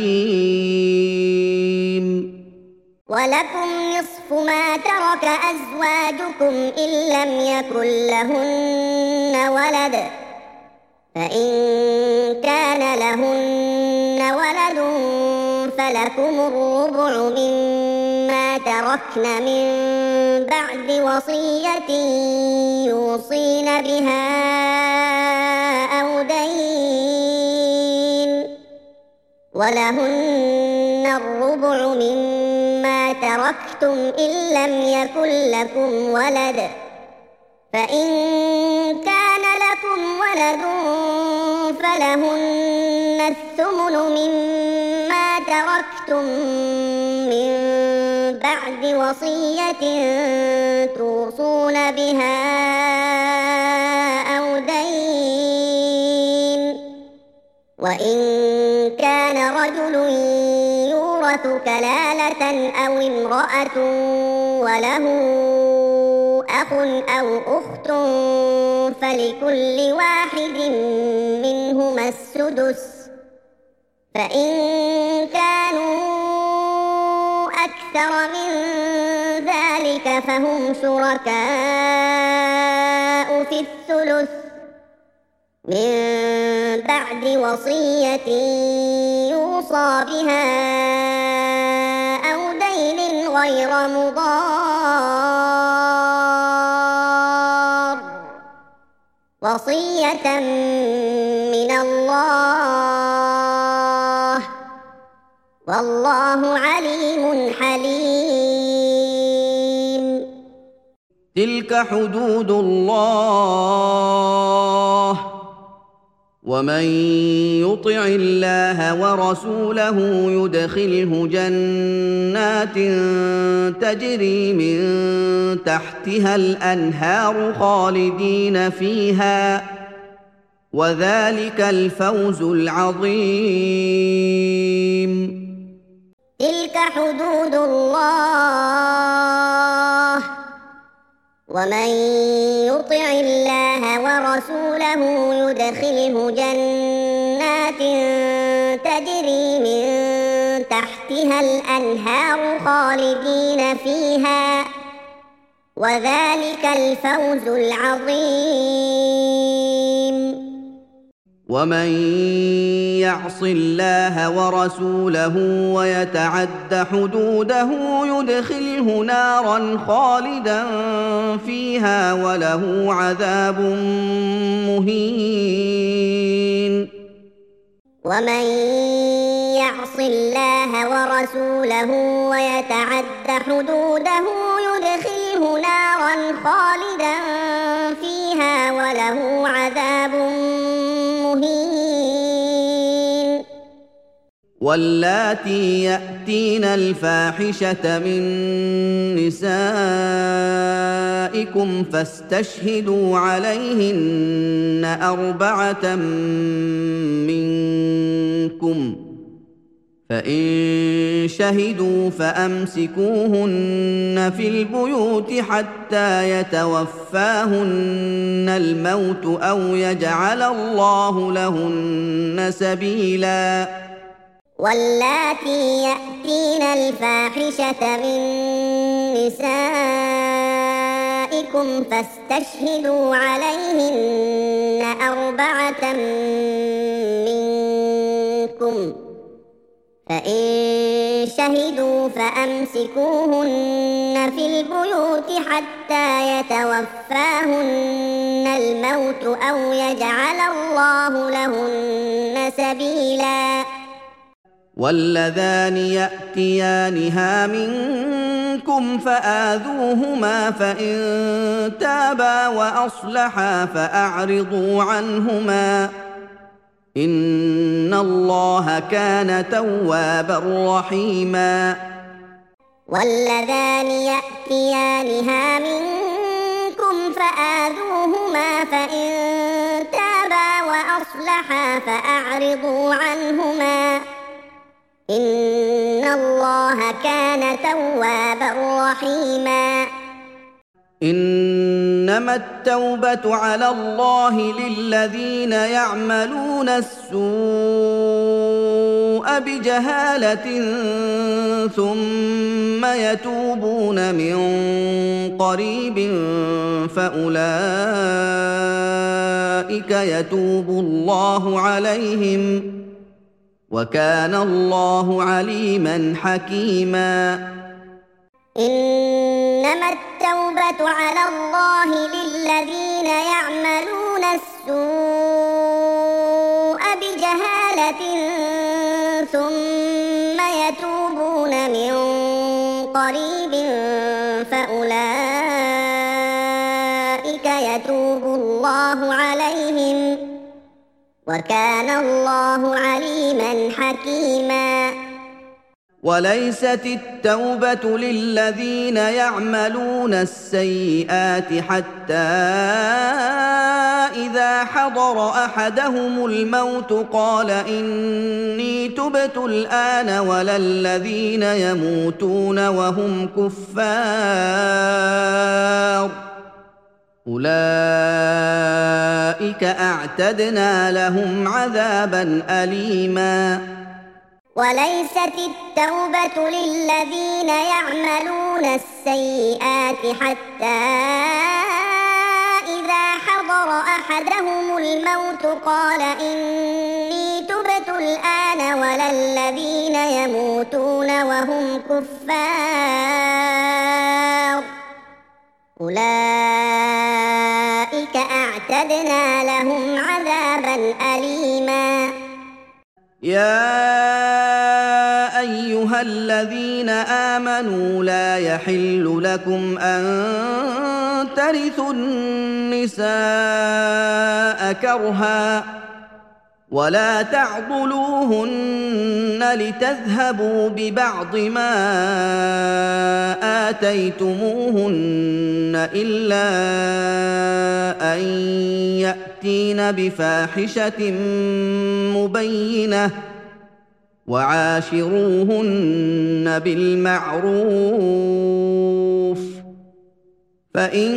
[SPEAKER 1] حليم.
[SPEAKER 2] ولكم نصف ما ترك أزواجكم إن لم يكن لهن ولد، فإن كان لهن ولد فلكم الربع مما تركن من بعد وصية يوصين بها أو دين، ولهن الربع مما تركتم إن لم يكن لكم ولد، فإن كان لكم ولد فلهن الثمن مما تركتم من بعد وصية توصون بها أو دين، وإن كان رجل يورث كلالة أو امرأة وله أخ أو أخت فلكل واحد منهما السدس، فإن كانوا أكثر من ذلك فهم شركاء في الثلث من بعد وصية يوصى بها أو دين غير مضار وصية من الله والله عليم حليم.
[SPEAKER 1] تلك حدود الله ومن يطع الله ورسوله يدخله جنات تجري من تحتها الأنهار خالدين فيها وذلك الفوز العظيم.
[SPEAKER 2] تلك حدود الله ومن يطع الله ورسوله يدخله جنات تجري من تحتها الأنهار خالدين فيها وذلك الفوز العظيم.
[SPEAKER 1] ومن يعص الله ورسوله ويتعد حدوده يدخله نارا خالدا فيها وله عذاب مهين.
[SPEAKER 2] ومن يعص الله ورسوله ويتعد حدوده يدخله نارا خالدا فيها وله عذاب مهين.
[SPEAKER 1] واللاتي يأتين الفاحشة من نسائكم فاستشهدوا عليهن أربعة منكم فإن شهدوا فأمسكوهن في البيوت حتى يتوفاهن الموت أو يجعل الله لهن سبيلا.
[SPEAKER 2] واللاتي يأتين الفاحشة من نسائكم فاستشهدوا عليهن أربعة منكم فإن شهدوا فأمسكوهن في البيوت حتى يتوفاهن الموت أو يجعل الله لهن سبيلا.
[SPEAKER 1] واللذان يأتيانها منكم فآذوهما فإن تابا وأصلحا فأعرضوا عنهما إن الله كان توابا رحيما.
[SPEAKER 2] واللذان يأتيانها منكم فآذوهما فإن تابا وأصلحا فأعرضوا عنهما إن الله كان توابا رحيما.
[SPEAKER 1] إنما التوبة على الله للذين يعملون السوء بجهالة ثم يتوبون من قريب فأولئك يتوب الله عليهم وكان الله عليما حكيما.
[SPEAKER 2] إنما التوبة على الله للذين يعملون السوء بجهالة ثم يتوبون من قريب فأولئك يتوب الله عليهم وكان الله عليما حكيما.
[SPEAKER 1] وليست التوبة للذين يعملون السيئات حتى إذا حضر أحدهم الموت قال إني تبت الآن ولا الذين يموتون وهم كفار أولئك أعتدنا لهم عذابا أليما.
[SPEAKER 2] وليست التوبة للذين يعملون السيئات حتى إذا حضر أحدهم الموت قال إني تبت الآن ولا الذين يموتون وهم كفار أولئك أعتدنا لهم عذابا أليما.
[SPEAKER 1] يا أيها الذين آمنوا لا يحل لكم أن ترثوا النساء كرها ولا تعضلوهن لتذهبوا ببعض ما آتيتموهن إلا أن يأتين بفاحشة مبينة وعاشروهن بالمعروف فإن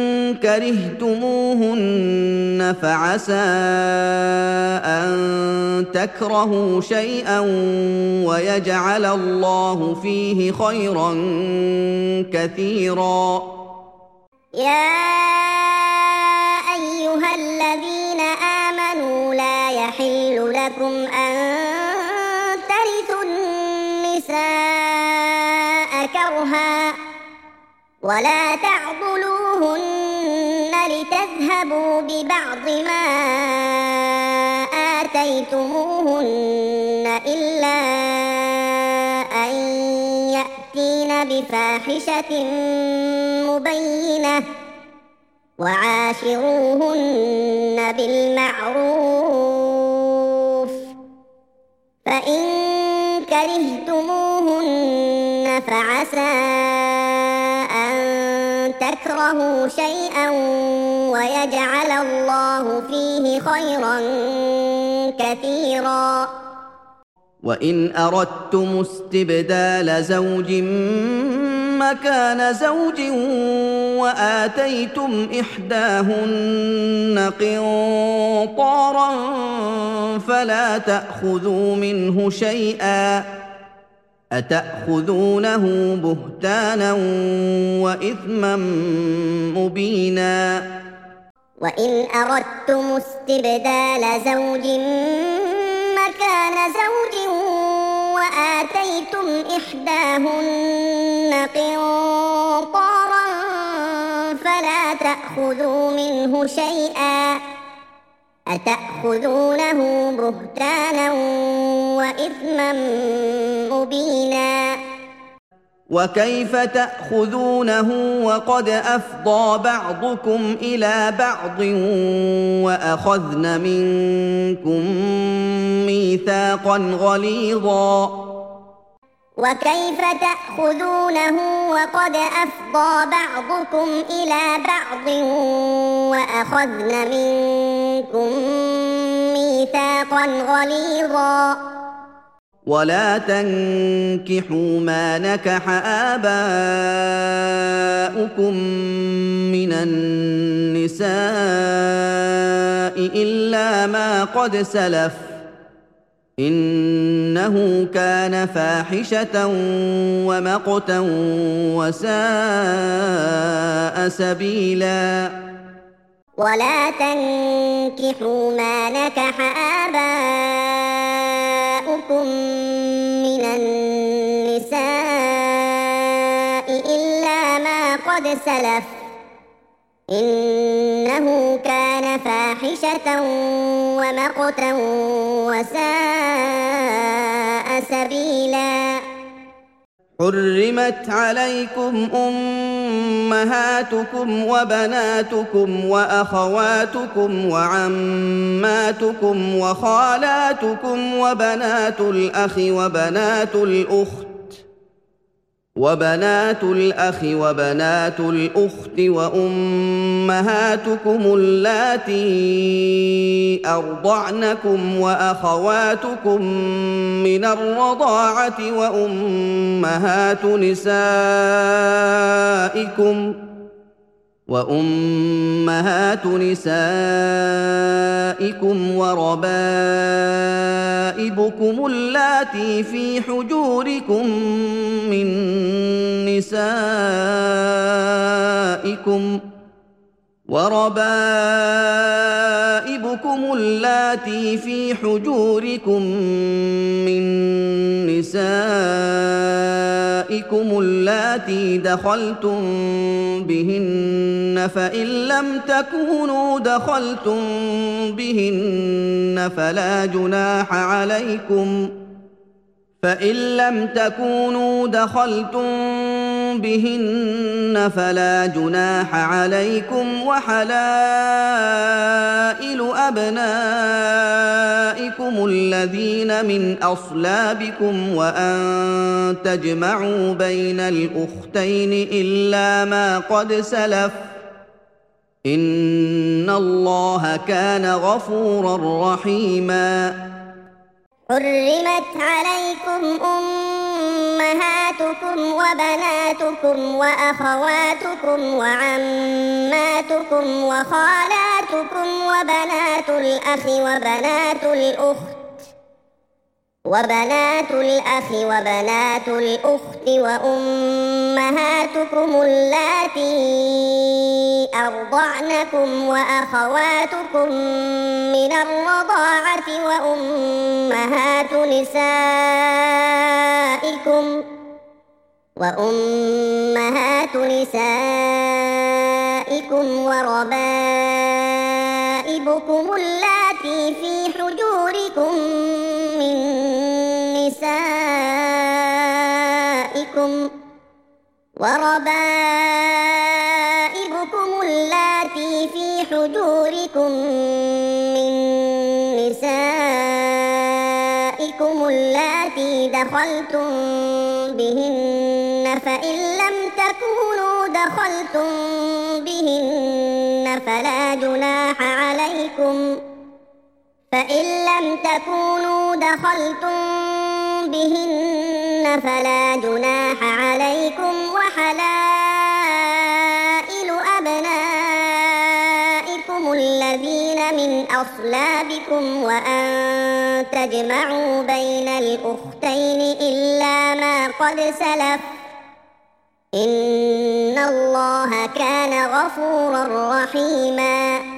[SPEAKER 1] كرهتموهن فعسى أن تكرهوا شيئا ويجعل الله فيه خيرا كثيرا.
[SPEAKER 2] يا أيها الذين آمنوا لا يحل لكم أن ترثوا النساء كرها ولا تعضلوهن لتذهبوا ببعض ما آتيتموهن إلا أن يأتين بفاحشة مبينة وعاشروهن بالمعروف فإن كرهتموهن فعسى أن تكرهوا شيئا ويجعل الله فيه خيرا كثيرا.
[SPEAKER 1] وإن أردتم استبدال زوج مكان زوج وآتيتم إحداهن قنطارا فلا تأخذوا منه شيئا أتأخذونه بهتانا وإثما مبينا.
[SPEAKER 2] وإن أردتم استبدال زوج مكان زوج وآتيتم إحداهن قنطارا فلا تأخذوا منه شيئا أتأخذونه بهتانا وإثما مبينا.
[SPEAKER 1] وكيف تأخذونه وقد أفضى بعضكم إلى بعض وأخذن منكم ميثاقا غليظا
[SPEAKER 2] وكيف تأخذونه وقد أفضى بعضكم إلى بعض وأخذن منكم ميثاقا غليظا
[SPEAKER 1] ولا تنكحوا ما نكح آباؤكم من النساء إلا ما قد سلف إنه كان فاحشة ومقتا وساء سبيلا
[SPEAKER 2] ولا تنكحوا ما نكح آباؤكم من النساء إلا ما قد سلف إنه كان فاحشة ومقتا وساء سبيلا
[SPEAKER 1] حرمت عليكم أمهاتكم وبناتكم وأخواتكم وعماتكم وخالاتكم وبنات الأخ وبنات الأخت وبنات الأخ وبنات الأخت وأمهاتكم اللاتي أرضعنكم وأخواتكم من الرضاعة وأمهات نسائكم وأمهات نسائكم وربائبكم اللاتي في حجوركم من نسائكم وربائبكم اللاتي في حجوركم من نسائكم اللاتي دخلتم بهن فإن لم تكونوا دخلتم بهن فلا جناح عليكم فإن لم تكونوا دخلتم بهن فلا جناح عليكم وحلائل أبنائكم الذين من أصلابكم وأن تجمعوا بين الأختين إلا ما قد سلف إن الله كان غفورا رحيما
[SPEAKER 2] حرمت عليكم أمهاتكم وبناتكم وأخواتكم وعماتكم وخالاتكم وبنات الأخ وبنات الأخت وبنات الأخ وبنات الأخت وأمهاتكم اللاتي أرضعنكم وأخواتكم من الرضاعة وأمهات نسائكم وأمهات نسائكم وربائبكم اللاتي في حجوركم من نسائكم وربائبكم اللاتي في حجوركم من نسائكم اللاتي دخلتم بهن فإن لم تكونوا دخلتم بهن فلا جناح عليكم فإن لم تكونوا دخلتم بهن فلا جناح عليكم وحلائل أبنائكم الذين من أصلابكم وأن تجمعوا بين الأختين إلا ما قد سلف إن الله كان غفورا رحيما